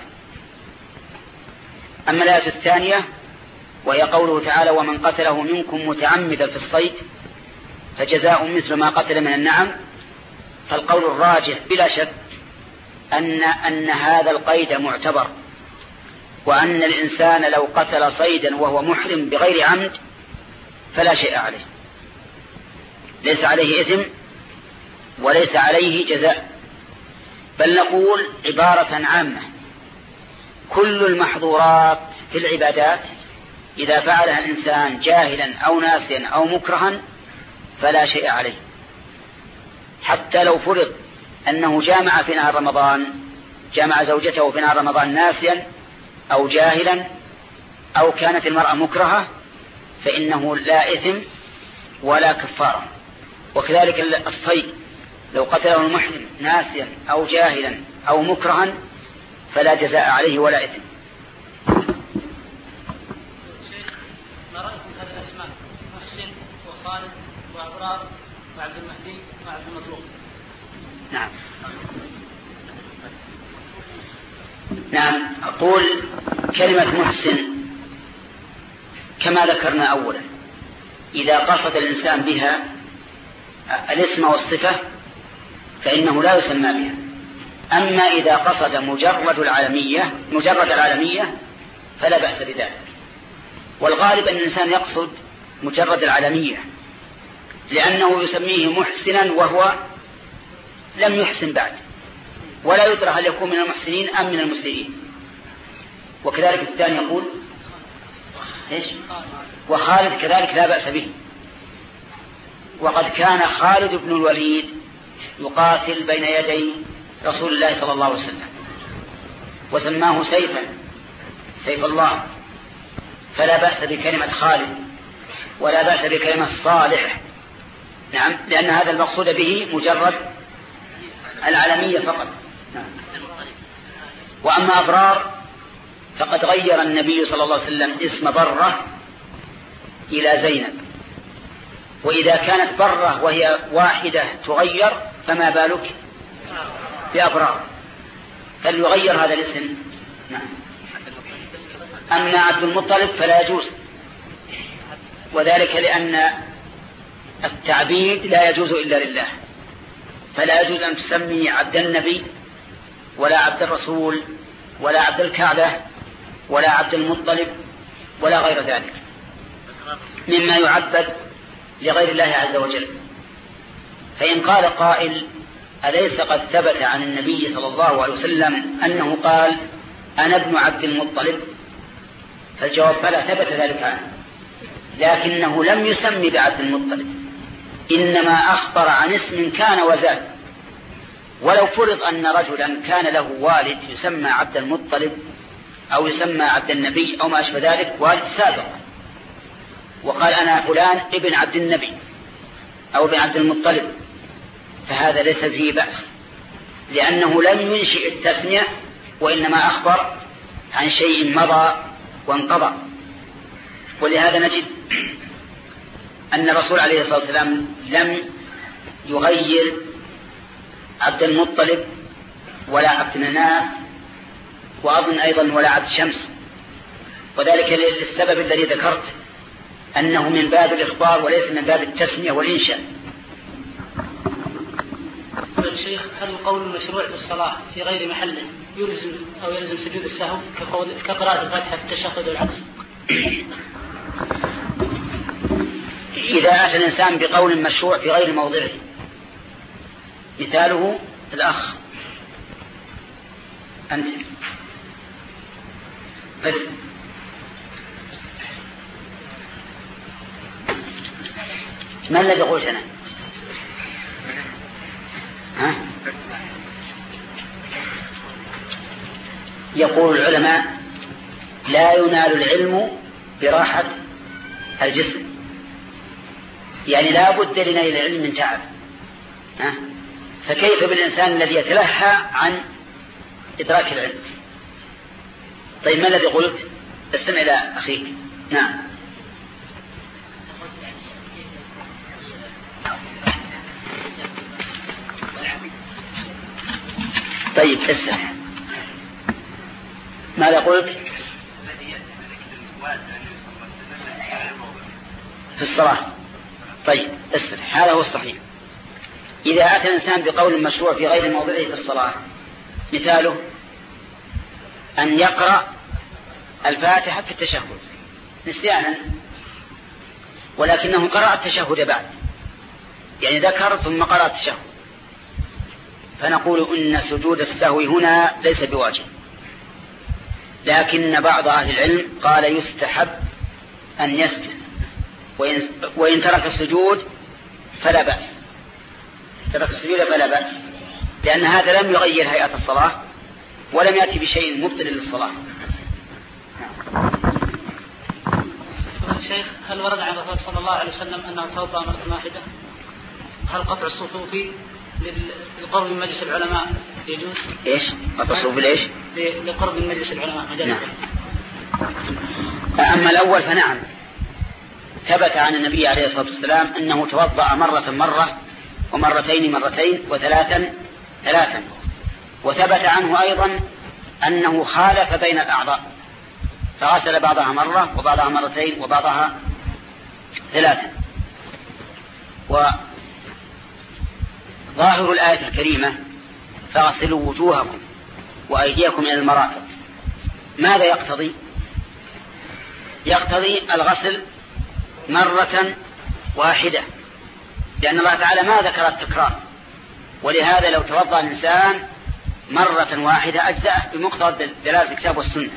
أما الآية الثانية وهي قوله تعالى ومن قتله منكم متعمدا في الصيد فجزاء مثل ما قتل من النعم، فالقول الراجح بلا شك أن, أن هذا القيد معتبر، وأن الإنسان لو قتل صيدا وهو محرم بغير عمد فلا شيء عليه، ليس عليه إثم وليس عليه جزاء. بل نقول عبارة عامة كل المحظورات في العبادات إذا فعلها الإنسان جاهلا أو ناسيا أو مكرها فلا شيء عليه، حتى لو فرض أنه جامع في نهار رمضان، جامع زوجته في نهار رمضان ناسيا أو جاهلا أو كانت المرأة مكرهة فإنه لا إثم ولا كفارة. وكذلك الصيد لو قتله المحرم ناسيا أو جاهلا أو مكرها فلا جزاء عليه ولا إثم. ما رأيكم في هذه الأسماء محسن وخالد وأبرار وعبد المهدي وعبد المطلوب؟ نعم نعم أقول كلمة محسن كما ذكرنا أولا إذا قصد الإنسان بها الاسم والصفة فإنه لا يسمى بها. أما إذا قصد مجرد العالمية مجرد العالمية فلا بأس بذلك. والغالب أن الإنسان يقصد مجرد العالمية لأنه يسميه محسنا وهو لم يحسن بعد، ولا يدرى هل يكون من المحسنين أم من المسيئين. وكذلك الثاني يقول إيش؟ وخالد كذلك لا بأس به. وقد كان خالد بن الوليد يقاتل بين يدي رسول الله صلى الله عليه وسلم وسماه سيفا سيف الله، فلا بأس بكلمة خالد ولا بأس بكلمة صالح. نعم، لأن هذا المقصود به مجرد العالمية فقط. نعم. وأما أبرار فقد غير النبي صلى الله عليه وسلم اسم برة إلى زينب، وإذا كانت برة وهي واحدة تغير فما بالك بأبرار، فليغير هذا الاسم. نعم. أما عبد المطلب فلا يجوز، وذلك لأن التعبيد لا يجوز إلا لله، فلا يجوز أن تسمي عبد النبي ولا عبد الرسول ولا عبد الكعبة ولا عبد المطلب ولا غير ذلك مما يعبد لغير الله عز وجل. فإن قال قائل أليس قد ثبت عن النبي صلى الله عليه وسلم أنه قال أنا ابن عبد المطلب؟ فالجواب بلى، ثبت ذلك عنه، لكنه لم يسمي بعبد المطلب، إنما أخبر عن اسم كان وزاد. ولو فرض أن رجلا كان له والد يسمى عبد المطلب أو يسمى عبد النبي أو ما أشبه ذلك، والد سابق، وقال أنا فلان ابن عبد النبي أو ابن عبد المطلب، فهذا ليس فيه بأس، لأنه لم ينشئ التسمية، وإنما أخبر عن شيء مضى وانقضى. ولهذا نجد أن الرسول عليه الصلاة والسلام لم يغير عبد المطلب ولا عبد مناف، وأظن أيضا ولا عبد شمس، وذلك للسبب الذي ذكرت، أنه من باب الإخبار وليس من باب التسمية والإنشاء. الشيخ، هل القول المشروع بالصلاة في غير محله يلزم أو يلزم سجود السهو كقراءة الفاتحة في التشهد والعكس؟ إذا أتى الإنسان بقول مشروع في غير موضعه، مثاله الأخ أنت بل ما الذي قلت أنا؟ ها؟ يقول العلماء لا ينال العلم براحة الجسم، يعني لا بد لنا العلم من تعب، ها؟ فكيف بالإنسان الذي يتلهى عن إدراك العلم؟ طيب ما الذي قلت؟ استمع إلى أخيك. نعم. طيب اسمع ماذا قلت؟ في الصلاة. طيب اسمع، هذا هو الصحيح. إذا أتى الإنسان بقول مشروع في غير موضعه في الصلاة، مثاله أن يقرأ الفاتحة في التشهد نسيانا، ولكنه قرأ التشهد بعد، يعني ذكر ثم قرأ التشهد، فنقول إن سجود السهو هنا ليس بواجب، لكن بعض أهل العلم قال يستحب أن يسجد، وإن ترك السجود فلا بأس، ترك السجود فلا بأس، لأن هذا لم يغير هيئة الصلاة ولم يأتي بشيء مبطل للصلاة. شيخ، هل ورد عن الرسول صلى الله عليه وسلم أنه توضأ مرة واحدة؟ هل قطع الصفوف لقرب من مجلس العلماء يجوز؟ إيش؟ قطع الصفوف ليش؟ لقرب من مجلس العلماء. نعم. أما الأول فنعم، ثبت عن النبي عليه الصلاة والسلام أنه توضأ مرة مرة ومرتين مرتين وثلاثا ثلاثا، وثبت عنه أيضا أنه خالف بين الأعضاء، فغسل بعضها مرة وبعضها مرتين وبعضها ثلاثا. وظاهر الآية الكريمة فاغسلوا وجوهكم وأيديكم إلى المرافق، ماذا يقتضي؟ يقتضي الغسل مرة واحدة، لأن الله تعالى ما ذكر التكرار، ولهذا لو توضأ الإنسان مرة واحدة أجزأه بمقتضى دلالة الكتاب والسنة.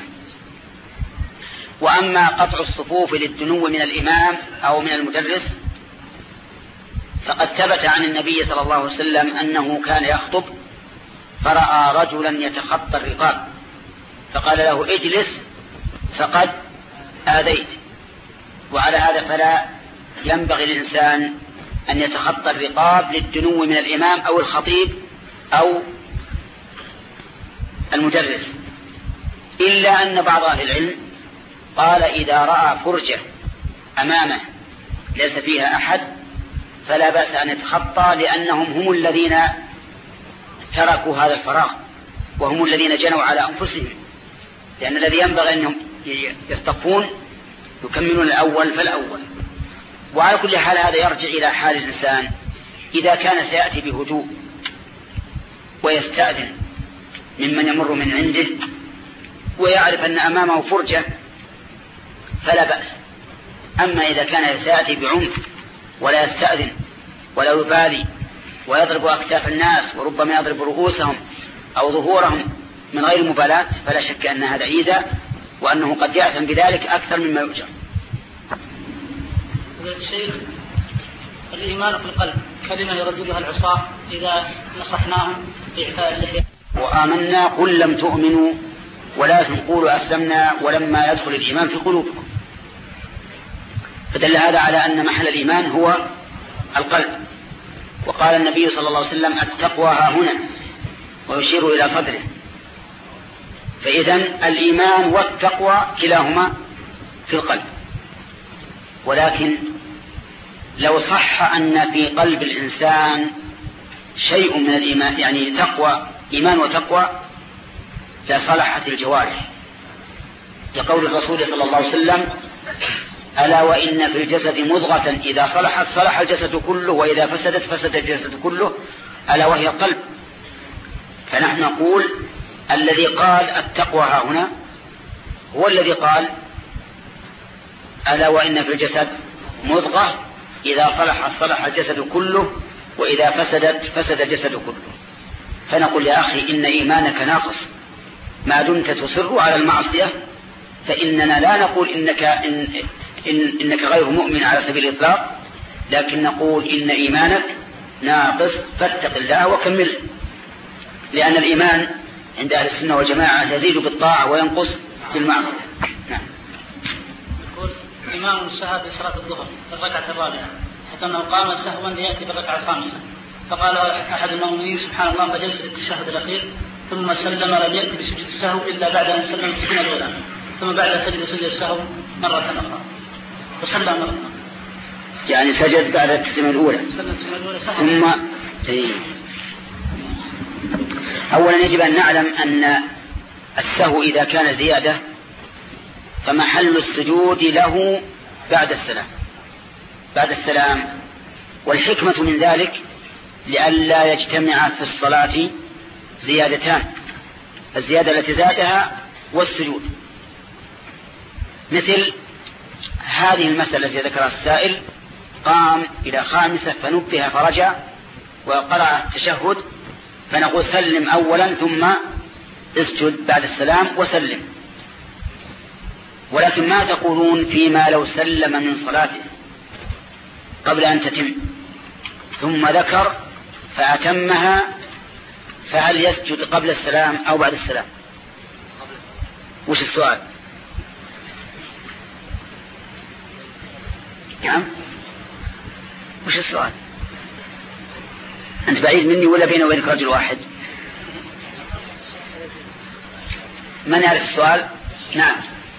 وأما قطع الصفوف للدنو من الإمام أو من المدرس فقد ثبت عن النبي صلى الله عليه وسلم أنه كان يخطب فرأى رجلا يتخطى الرقاب فقال له اجلس فقد آذيت. وعلى هذا فلا ينبغي للإنسان أن يتخطى الرقاب للدنو من الإمام أو الخطيب أو المدرس، إلا أن بعض أهل العلم قال إذا رأى فرجة أمامه ليس فيها أحد فلا بأس أن يتخطى، لأنهم هم الذين تركوا هذا الفراغ وهم الذين جنوا على أنفسهم، لأن الذي ينبغي أنهم يصطفون يكملون الأول فالأول. وعلى كل حال هذا يرجع إلى حال الإنسان إذا كان سيأتي بهدوء ويستأذن ممن يمر من عنده ويعرف أن أمامه فرجة فلا بأس. أما إذا كان سيأتي بعنف ولا يستأذن ولا يبالي ويضرب أكتاف الناس وربما يضرب رؤوسهم أو ظهورهم من غير مبالاة فلا شك أن هذا إيذاء، وأنه قد يأثم بذلك أكثر مما يؤجر. الشيخ الإيمان في القلب كلمة يرددها العصاة إذا نصحناهم بإعفاء اللحية. وآمنا قل لم تؤمنوا ولكن قولوا أسلمنا ولما يدخل الإيمان في قلوبكم. فدل هذا على أن محل الإيمان هو القلب. وقال النبي صلى الله عليه وسلم التقوى ها هنا، ويشير إلى صدره. فإذن الإيمان والتقوى كلاهما في القلب. ولكن لو صح أن في قلب الإنسان شيء من الإيمان، يعني تقوى إيمان وتقوى، لصلحت الجوارح، لقول الرسول صلى الله عليه وسلم ألا وإن في الجسد مضغة إذا صلحت صلح الجسد كله وإذا فسدت فسد الجسد كله، ألا وهي القلب. فنحن نقول الذي قال التقوى ها هنا هو الذي قال ألا وإن في الجسد مضغة إذا صلحت صلح الجسد كله وإذا فسدت فسد الجسد كله. فنقول يا أخي إن إيمانك ناقص ما دمت تصر على المعصية، فإننا لا نقول إنك, إن إن إنك غير مؤمن على سبيل الإطلاق، لكن نقول إن إيمانك ناقص فاتق الله وكمل، لأن الإيمان عند أهل السنة والجماعة يزيد بالطاعة وينقص بالمعصية. نعم. يقول إمام السهى في صلاة الظهر في الركعة الرابعة حتى أنه قام سهوا ليأتي في الركعة الخامسة، فقال أحد المؤمنين سبحان الله فجلس للتشهد الأخير ثم سلم لم يأتي بسجود السهو إلا بعد أن سلم التسليمة الأولى، ثم بعد سجد سجد السهو مرة أخرى وسلم مرة. يعني سجد بعد التسليمة الأولى ثم أولا يجب أن نعلم أن السهو إذا كان زيادة فمحل السجود له بعد السلام بعد السلام والحكمة من ذلك لئلا يجتمع في الصلاة زيادتان، الزيادة التي زادها والسجود. مثل هذه المسألة التي ذكرها السائل، قام إلى خامسة فنبه فرجع وقرأ التشهد، فنقول سلم أولا ثم اسجد بعد السلام وسلم. ولكن ما تقولون فيما لو سلم من صلاته قبل أن تتم ثم ذكر فأتمها، فهل يسجد قبل السلام أو بعد السلام؟ وش السؤال؟ نعم وش السؤال؟ أنت بعيد مني ولا بيني وبينك رجل واحد؟ من يعرف السؤال؟ نعم.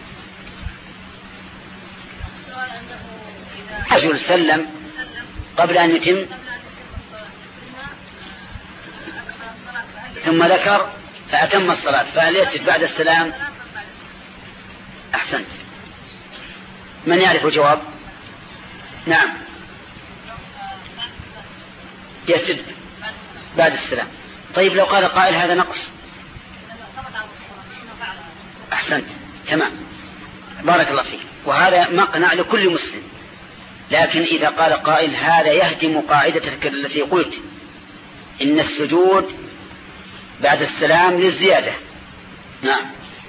رجل سلم قبل أن يتم ثم ذكر فأتم الصلاة، فهل يسجد بعد السلام؟ أحسنت. من يعرف الجواب؟ نعم يسجد بعد السلام. طيب لو قال قائل هذا نقص؟ أحسنت تمام بارك الله فيك، وهذا مقنع لكل مسلم. لكن إذا قال قائل هذا يهدم قاعدتك التي قلت إن السجود بعد السلام للزيادة. نعم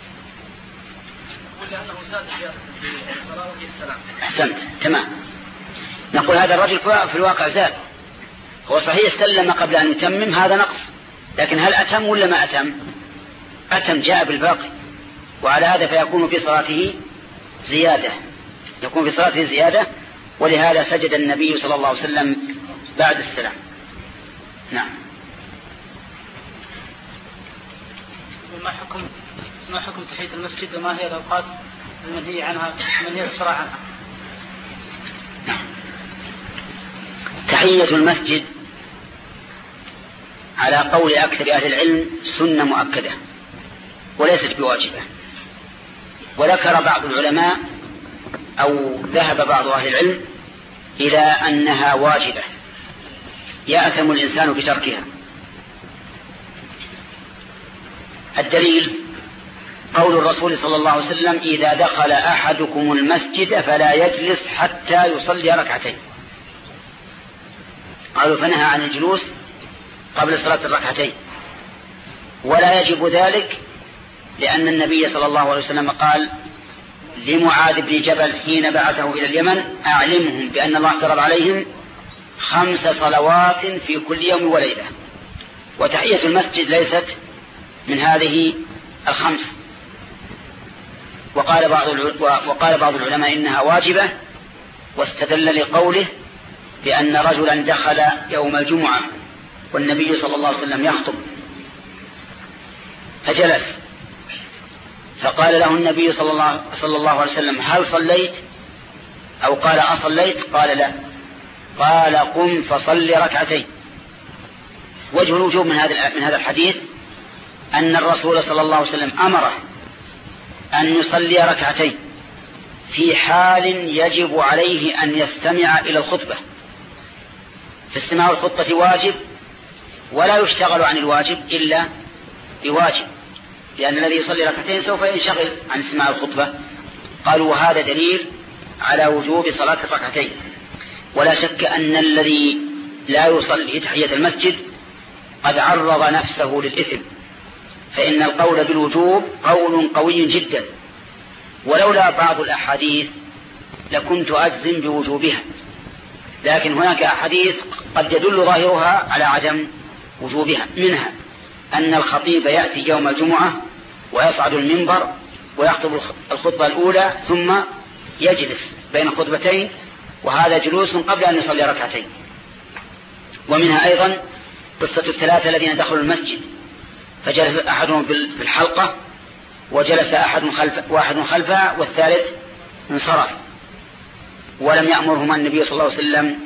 أحسنت تمام. نقول هذا الرجل في الواقع زاد، هو صحيح سلم قبل أن يتمم، هذا نقص، لكن هل أتم ولا ما أتم؟ أتم، جاء بالباقي، وعلى هذا فيكون في صلاته زيادة، يكون في صلاته زيادة، ولهذا سجد النبي صلى الله عليه وسلم بعد السلام. نعم. وما حكم ما حكم تحية المسجد وما هي الأوقات المنهي عنها المنهي الصلاة عنها؟ تحية المسجد على قول أكثر أهل العلم سنة مؤكدة وليست بواجبة، وذكر بعض العلماء أو ذهب بعض أهل العلم إلى أنها واجبة يأثم الإنسان بتركها. الدليل قول الرسول صلى الله عليه وسلم: إذا دخل أحدكم المسجد فلا يجلس حتى يصلي ركعتين. قالوا فنهى عن الجلوس قبل صلاة الركعتين، ولا يجب ذلك لأن النبي صلى الله عليه وسلم قال لمعاذ بن جبل حين بعثه إلى اليمن: أعلمهم بأن الله افترض عليهم خمس صلوات في كل يوم وليلة، وتحية المسجد ليست من هذه الخمس. وقال بعض وقال بعض العلماء إنها واجبة، واستدل لقوله بأن رجلا دخل يوم الجمعة والنبي صلى الله عليه وسلم يخطب فجلس، فقال له النبي صلى الله, صلى الله عليه وسلم: هل صليت؟ أو قال: أصليت؟ قال: لا. قال: قم فصل ركعتين. وجه الوجوب من هذا من هذا الحديث أن الرسول صلى الله عليه وسلم أمره أن يصلي ركعتين في حال يجب عليه أن يستمع إلى الخطبة، فاستماع الخطبة واجب ولا يشتغل عن الواجب إلا بواجب، لأن الذي يصلي ركعتين سوف ينشغل عن استماع الخطبة. قالوا وهذا دليل على وجوب صلاة الركعتين. ولا شك أن الذي لا يصلي تحية المسجد قد عرض نفسه للإثم، فإن القول بالوجوب قول قوي جدا، ولولا بعض الأحاديث لكنت أجزم بوجوبها، لكن هناك أحاديث قد يدل ظاهرها على عدم وجوبها. منها أن الخطيب يأتي يوم الجمعة ويصعد المنبر ويخطب الخطبة الأولى ثم يجلس بين خطبتين، وهذا جلوس قبل أن يصلي ركعتين. ومنها أيضا قصة الثلاثة الذين دخلوا المسجد فجلس أحدهم في الحلقة وجلس أحد خلف واحد خلفها والثالث انصرف، ولم يأمرهما النبي صلى الله عليه وسلم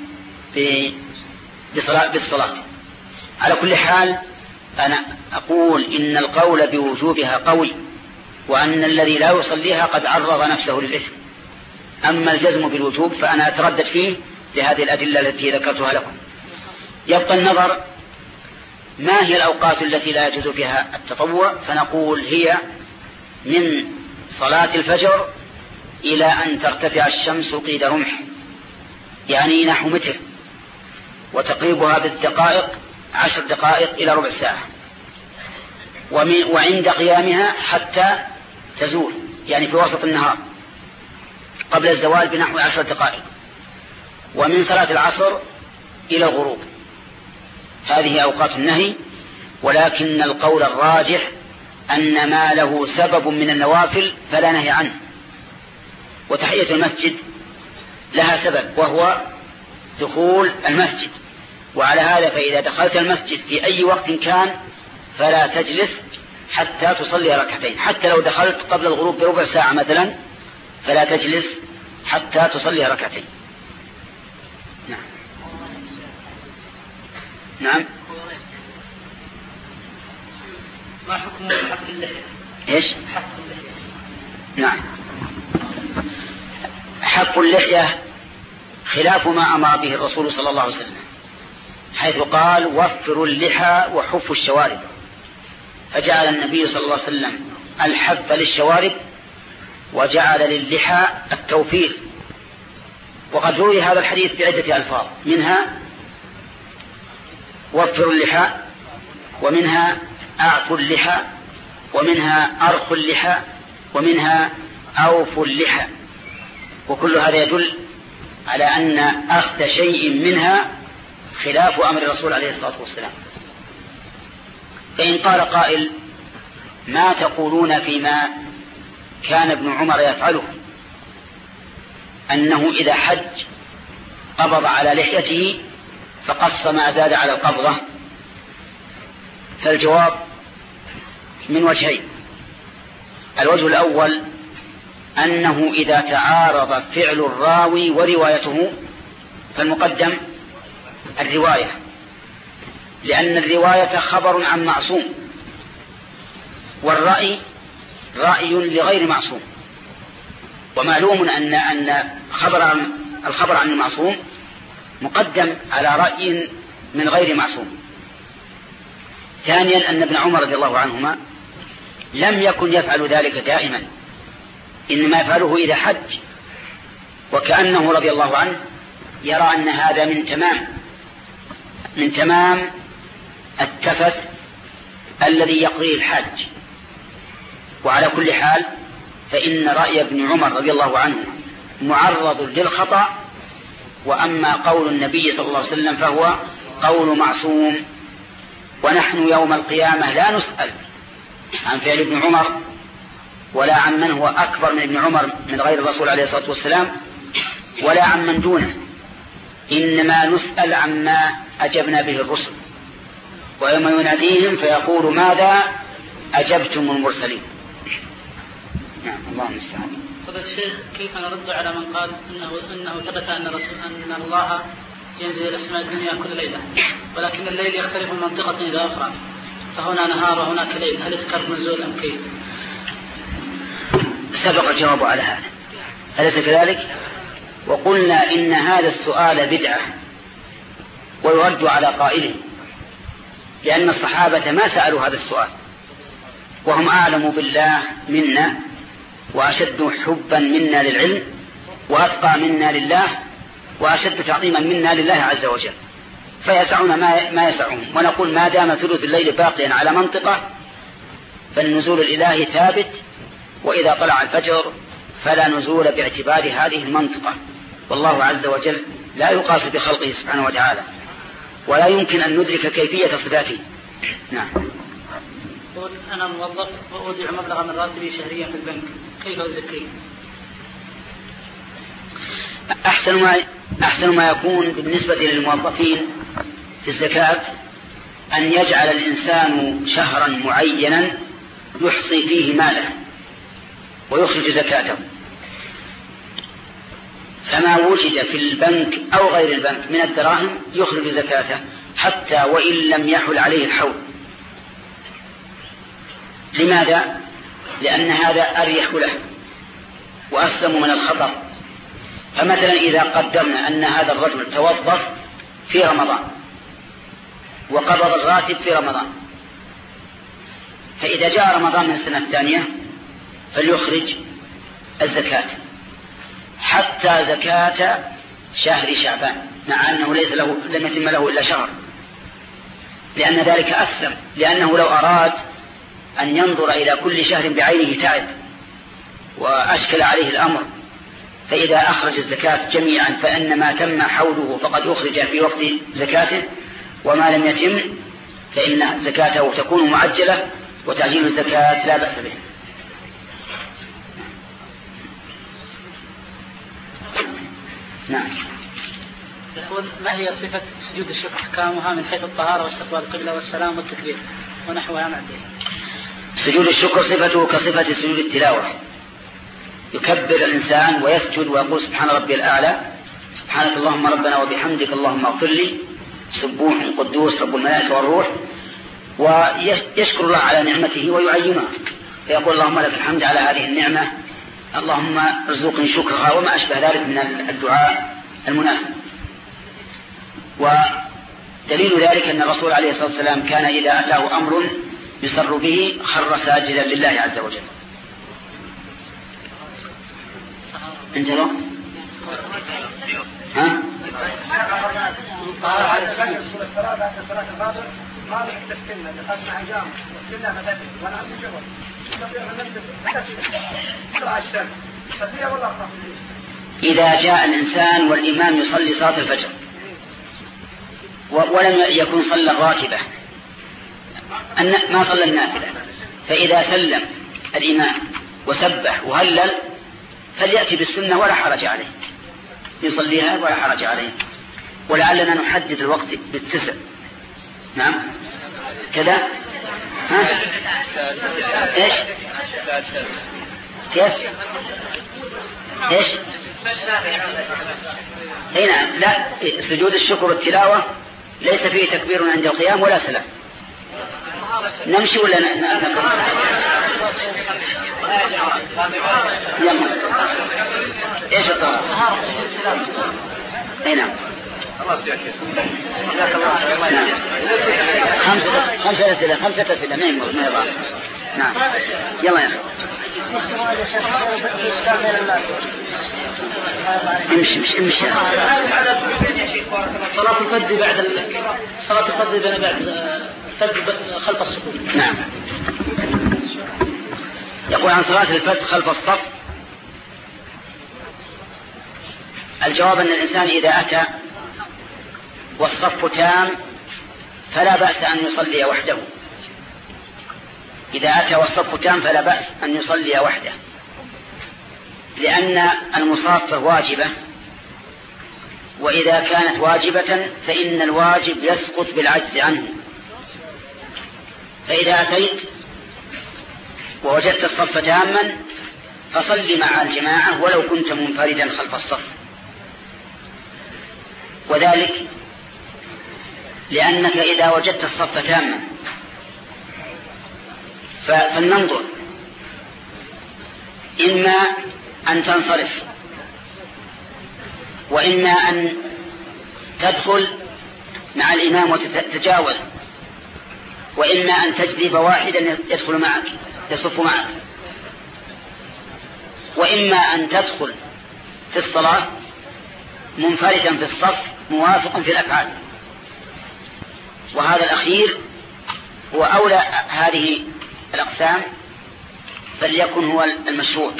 بالصلاة. على كل حال أنا أقول إن القول بوجوبها قوي، وأن الذي لا يصليها قد عرض نفسه للإثم. أما الجزم بالوجوب فأنا أتردد فيه لهذه الأدلة التي ذكرتها لكم. يبقى النظر ما هي الأوقات التي لا يجوز فيها التطوع، فنقول هي من صلاة الفجر إلى أن ترتفع الشمس قيد رمح، يعني نحو متر، وتقريبها بالدقائق عشر دقائق إلى ربع ساعة، وعند قيامها حتى تزول، يعني في وسط النهار قبل الزوال بنحو عشر دقائق، ومن صلاة العصر إلى الغروب. هذه أوقات النهي، ولكن القول الراجح أن ما له سبب من النوافل فلا نهي عنه. وتحية المسجد لها سبب وهو دخول المسجد، وعلى هذا فإذا دخلت المسجد في أي وقت كان فلا تجلس حتى تصلي ركعتين، حتى لو دخلت قبل الغروب بربع ساعة مثلا فلا تجلس حتى تصلي ركعتين. نعم نعم. ما حكم حق اللحية؟ ايش؟ حق اللحية. نعم. حق اللحية خلاف ما أمر به الرسول صلى الله عليه وسلم، حيث قال: وفروا اللحى وحفوا الشوارب، فجعل النبي صلى الله عليه وسلم الحف للشوارب وجعل للحى التوفير. وقد روي هذا الحديث بعدة ألفاظ، منها وفروا اللحى، ومنها أعفوا اللحى، ومنها أرخوا اللحى، ومنها أوفوا اللحى. وكل هذا يدل على أن أخذ شيء منها خلاف أمر الرسول عليه الصلاة والسلام. فإن قال قائل: ما تقولون فيما كان ابن عمر يفعله، أنه إذا حج قبض على لحيته فقص ما زاد على القبضة؟ فالجواب من وجهين: الوجه الأول أنه إذا تعارض فعل الراوي وروايته فالمقدم الرواية، لأن الرواية خبر عن معصوم، والرأي رأي لغير معصوم، ومعلوم أن أن خبر عن الخبر عن المعصوم مقدم على رأي من غير معصوم. ثانيا أن ابن عمر رضي الله عنهما لم يكن يفعل ذلك دائما، إنما يفعله إذا حج، وكأنه رضي الله عنه يرى أن هذا من تمام من تمام التفت الذي يقضيه الحج. وعلى كل حال فإن رأي ابن عمر رضي الله عنه معرض للخطأ، وأما قول النبي صلى الله عليه وسلم فهو قول معصوم. ونحن يوم القيامة لا نسأل عن فعل ابن عمر ولا عن من هو أكبر من ابن عمر من غير الرسول عليه الصلاة والسلام ولا عن من دونه، إنما نسأل عما أجبنا به الرسل، ويوم يناديهم فيقول ماذا أجبتم المرسلين. نعم الله المستعان. فضل الشيخ، كيف نرد على من قال إنه, إنه ثبت أن, أن الله ينزل إلى السماء الدنيا كل ليلة، ولكن الليل يختلف من منطقة إلى أخرى، فهنا نهار وهناك ليل، هل يذكر نزول أم كيف؟ سبق الجواب على هذا، أليس كذلك؟ وقلنا إن هذا السؤال بدعة ويرد على قائله، لأن الصحابة ما سألوا هذا السؤال، وهم أعلم بالله منا وأشد حبا منا للعلم وأتقى منا لله وأشد تعظيما منا لله عز وجل، فيسعون ما, ما يسعون. ونقول ما دام ثلث الليل باقيا على منطقة فالنزول الإلهي ثابت، وإذا طلع الفجر فلا نزول باعتبار هذه المنطقة، والله عز وجل لا يقاس بخلقه سبحانه وتعالى، ولا يمكن أن ندرك كيفية صفاته. نعم. أنا موظف وأودع مبلغ من راتبي شهريا في البنك، كيف أزكيه؟ أحسن ما أحسن ما يكون بالنسبة للموظفين في الزكاة أن يجعل الإنسان شهرا معينا يحصي فيه ماله ويخرج زكاته، فما وجد في البنك أو غير البنك من الدراهم يخرج زكاته حتى وإن لم يحل عليه الحول. لماذا؟ لأن هذا أريح له وأسلم من الخطر. فمثلا إذا قدرنا أن هذا الرجل توظف في رمضان وقبض الراتب في رمضان، فإذا جاء رمضان من السنة الثانية فليخرج الزكاة حتى زكاة شهر شعبان، مع أنه ليس له لم يتم له إلا شهر، لأن ذلك أسلم، لأنه لو أراد أن ينظر إلى كل شهر بعينه تعب وأشكل عليه الأمر. فإذا أخرج الزكاة جميعا فإن ما تم حوله فقد أخرج في وقت زكاته، وما لم يتم فإن زكاته تكون معجلة، وتعجيل الزكاة لا بأس به. نعم. يقول ما هي صفة سجود الشكر أحكامها من حيث الطهارة واستقبال القبلة والسلام والتكبير ونحوها مع ذلك؟ سجود الشكر صفته كصفة سجود التلاوة، يكبر الإنسان ويسجد ويقول سبحان ربي الأعلى، سبحانك اللهم ربنا وبحمدك اللهم اغفر لي، سبوح قدوس رب الملائكة والروح، ويشكر الله على نعمته ويعينها، فيقول اللهم لك الحمد على هذه النعمة، اللهم ارزقني شكرها، وما أشبه ذلك من الدعاء المناسب. ودليل ذلك أن الرسول عليه الصلاة والسلام كان إذا أتاه أمر يسر به خر ساجدا لله عز وجل. انت الوقت؟ ها؟ إذا جاء الإنسان والإمام يصلي صلاة الفجر ولم يكن صلى الراتبة، ما صلى النافلة، فإذا سلم الإمام وسبح وهلل فليأتي بالسنة ولا حرج عليه، يصليها ولا حرج عليه. ولعلنا نحدد الوقت بالتسع. نعم كذا ها؟ ايش كيف ايش هنا؟ لا، سجود الشكر والتلاوة ليس فيه تكبير عند القيام ولا سلام. نمشي ولا نقرأ؟ يلا ايش الطلب؟ اي نعم. خمسة خمسة أسئلة خمسة أسئلة ما يمر ما يضاع. نعم يلا يا أخي امشي امشي امشي. صلاة الفرد بعد صلاة الفرد بعد الفرد خلف الصفوف. نعم. يقول عن صلاة الفرد خلف الصف. الجواب أن الإنسان إذا أتى والصف تام فلا بأس أن يصلي وحده. إذا أتى والصف تام فلا بأس أن يصلي وحده، لأن المصافة واجبة، وإذا كانت واجبة فإن الواجب يسقط بالعجز عنه. فإذا أتيت ووجدت الصف تاما فصل مع الجماعة ولو كنت منفردا خلف الصف. وذلك لأنك إذا وجدت الصف تاما فلننظر، إما أن تنصرف وإما أن تدخل مع الإمام وتتجاوز، وإما أن تجذب واحدا يدخل معك يصف معك، وإما أن تدخل في الصلاة منفردا في الصف موافقا في الأفعال. وهذا الأخير هو أولى هذه الأقسام، فليكن هو المشروع،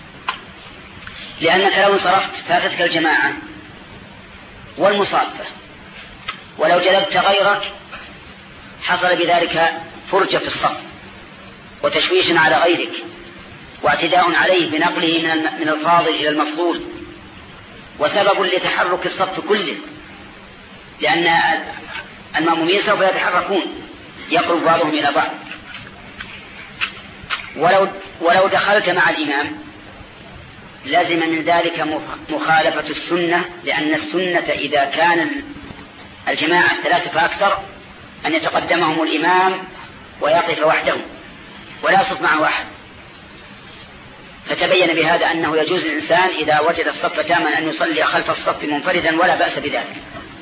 لأنك لو انصرفت فاتتك الجماعة والمصافة، ولو جلبت غيرك حصل بذلك فرجة في الصف وتشويش على غيرك واعتداء عليه بنقله من الفاضل إلى المفضول، وسبب لتحرك الصف كله، لأن المأمومين سوف يتحركون يقرب بعضهم إلى بعض. ولو, ولو دخلت مع الإمام لازم من ذلك مخالفة السنة، لأن السنة إذا كان الجماعة الثلاثة فأكثر أن يتقدمهم الإمام ويقف وحده ولا يصف معه أحد. فتبين بهذا أنه يجوز الإنسان إذا وجد الصف تاما أن يصلي خلف الصف منفردا ولا بأس بذلك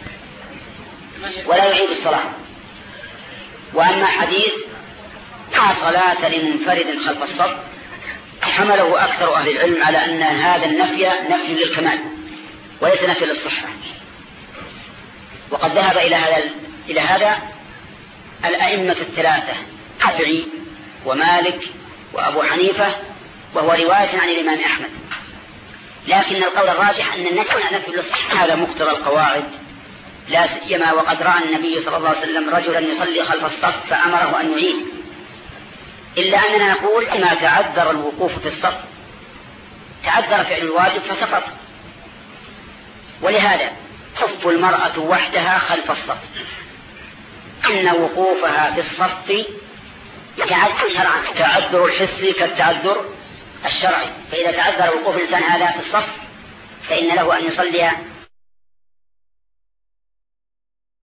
ولا يعيد الصلاة. وأما حديث لا صلاة لمنفرد خلف الصف حمله أكثر أهل العلم على أن هذا النفي نفي للكمال وليس نفي للصحة. وقد ذهب إلى هذا إلى هذا الأئمة الثلاثة الشافعي ومالك وأبو حنيفة، وهو رواية عن الإمام أحمد. لكن القول الراجح أن النفي نفي للصحة، هذا مقتضى القواعد، لا سيما وقد رأى النبي صلى الله عليه وسلم رجلا يصلي خلف الصف فأمره أن يعيد. إلا أننا نقول ما تعذر الوقوف في الصف تعذر فعل الواجب فسقط. ولهذا تخف المرأة وحدها خلف الصف، أن وقوفها في الصف يتعذر شرعا، تعذر الحسي كالتعذر الشرعي. فإذا تعذر وقوف الإنسان هذا في الصف فإن له أن يصلي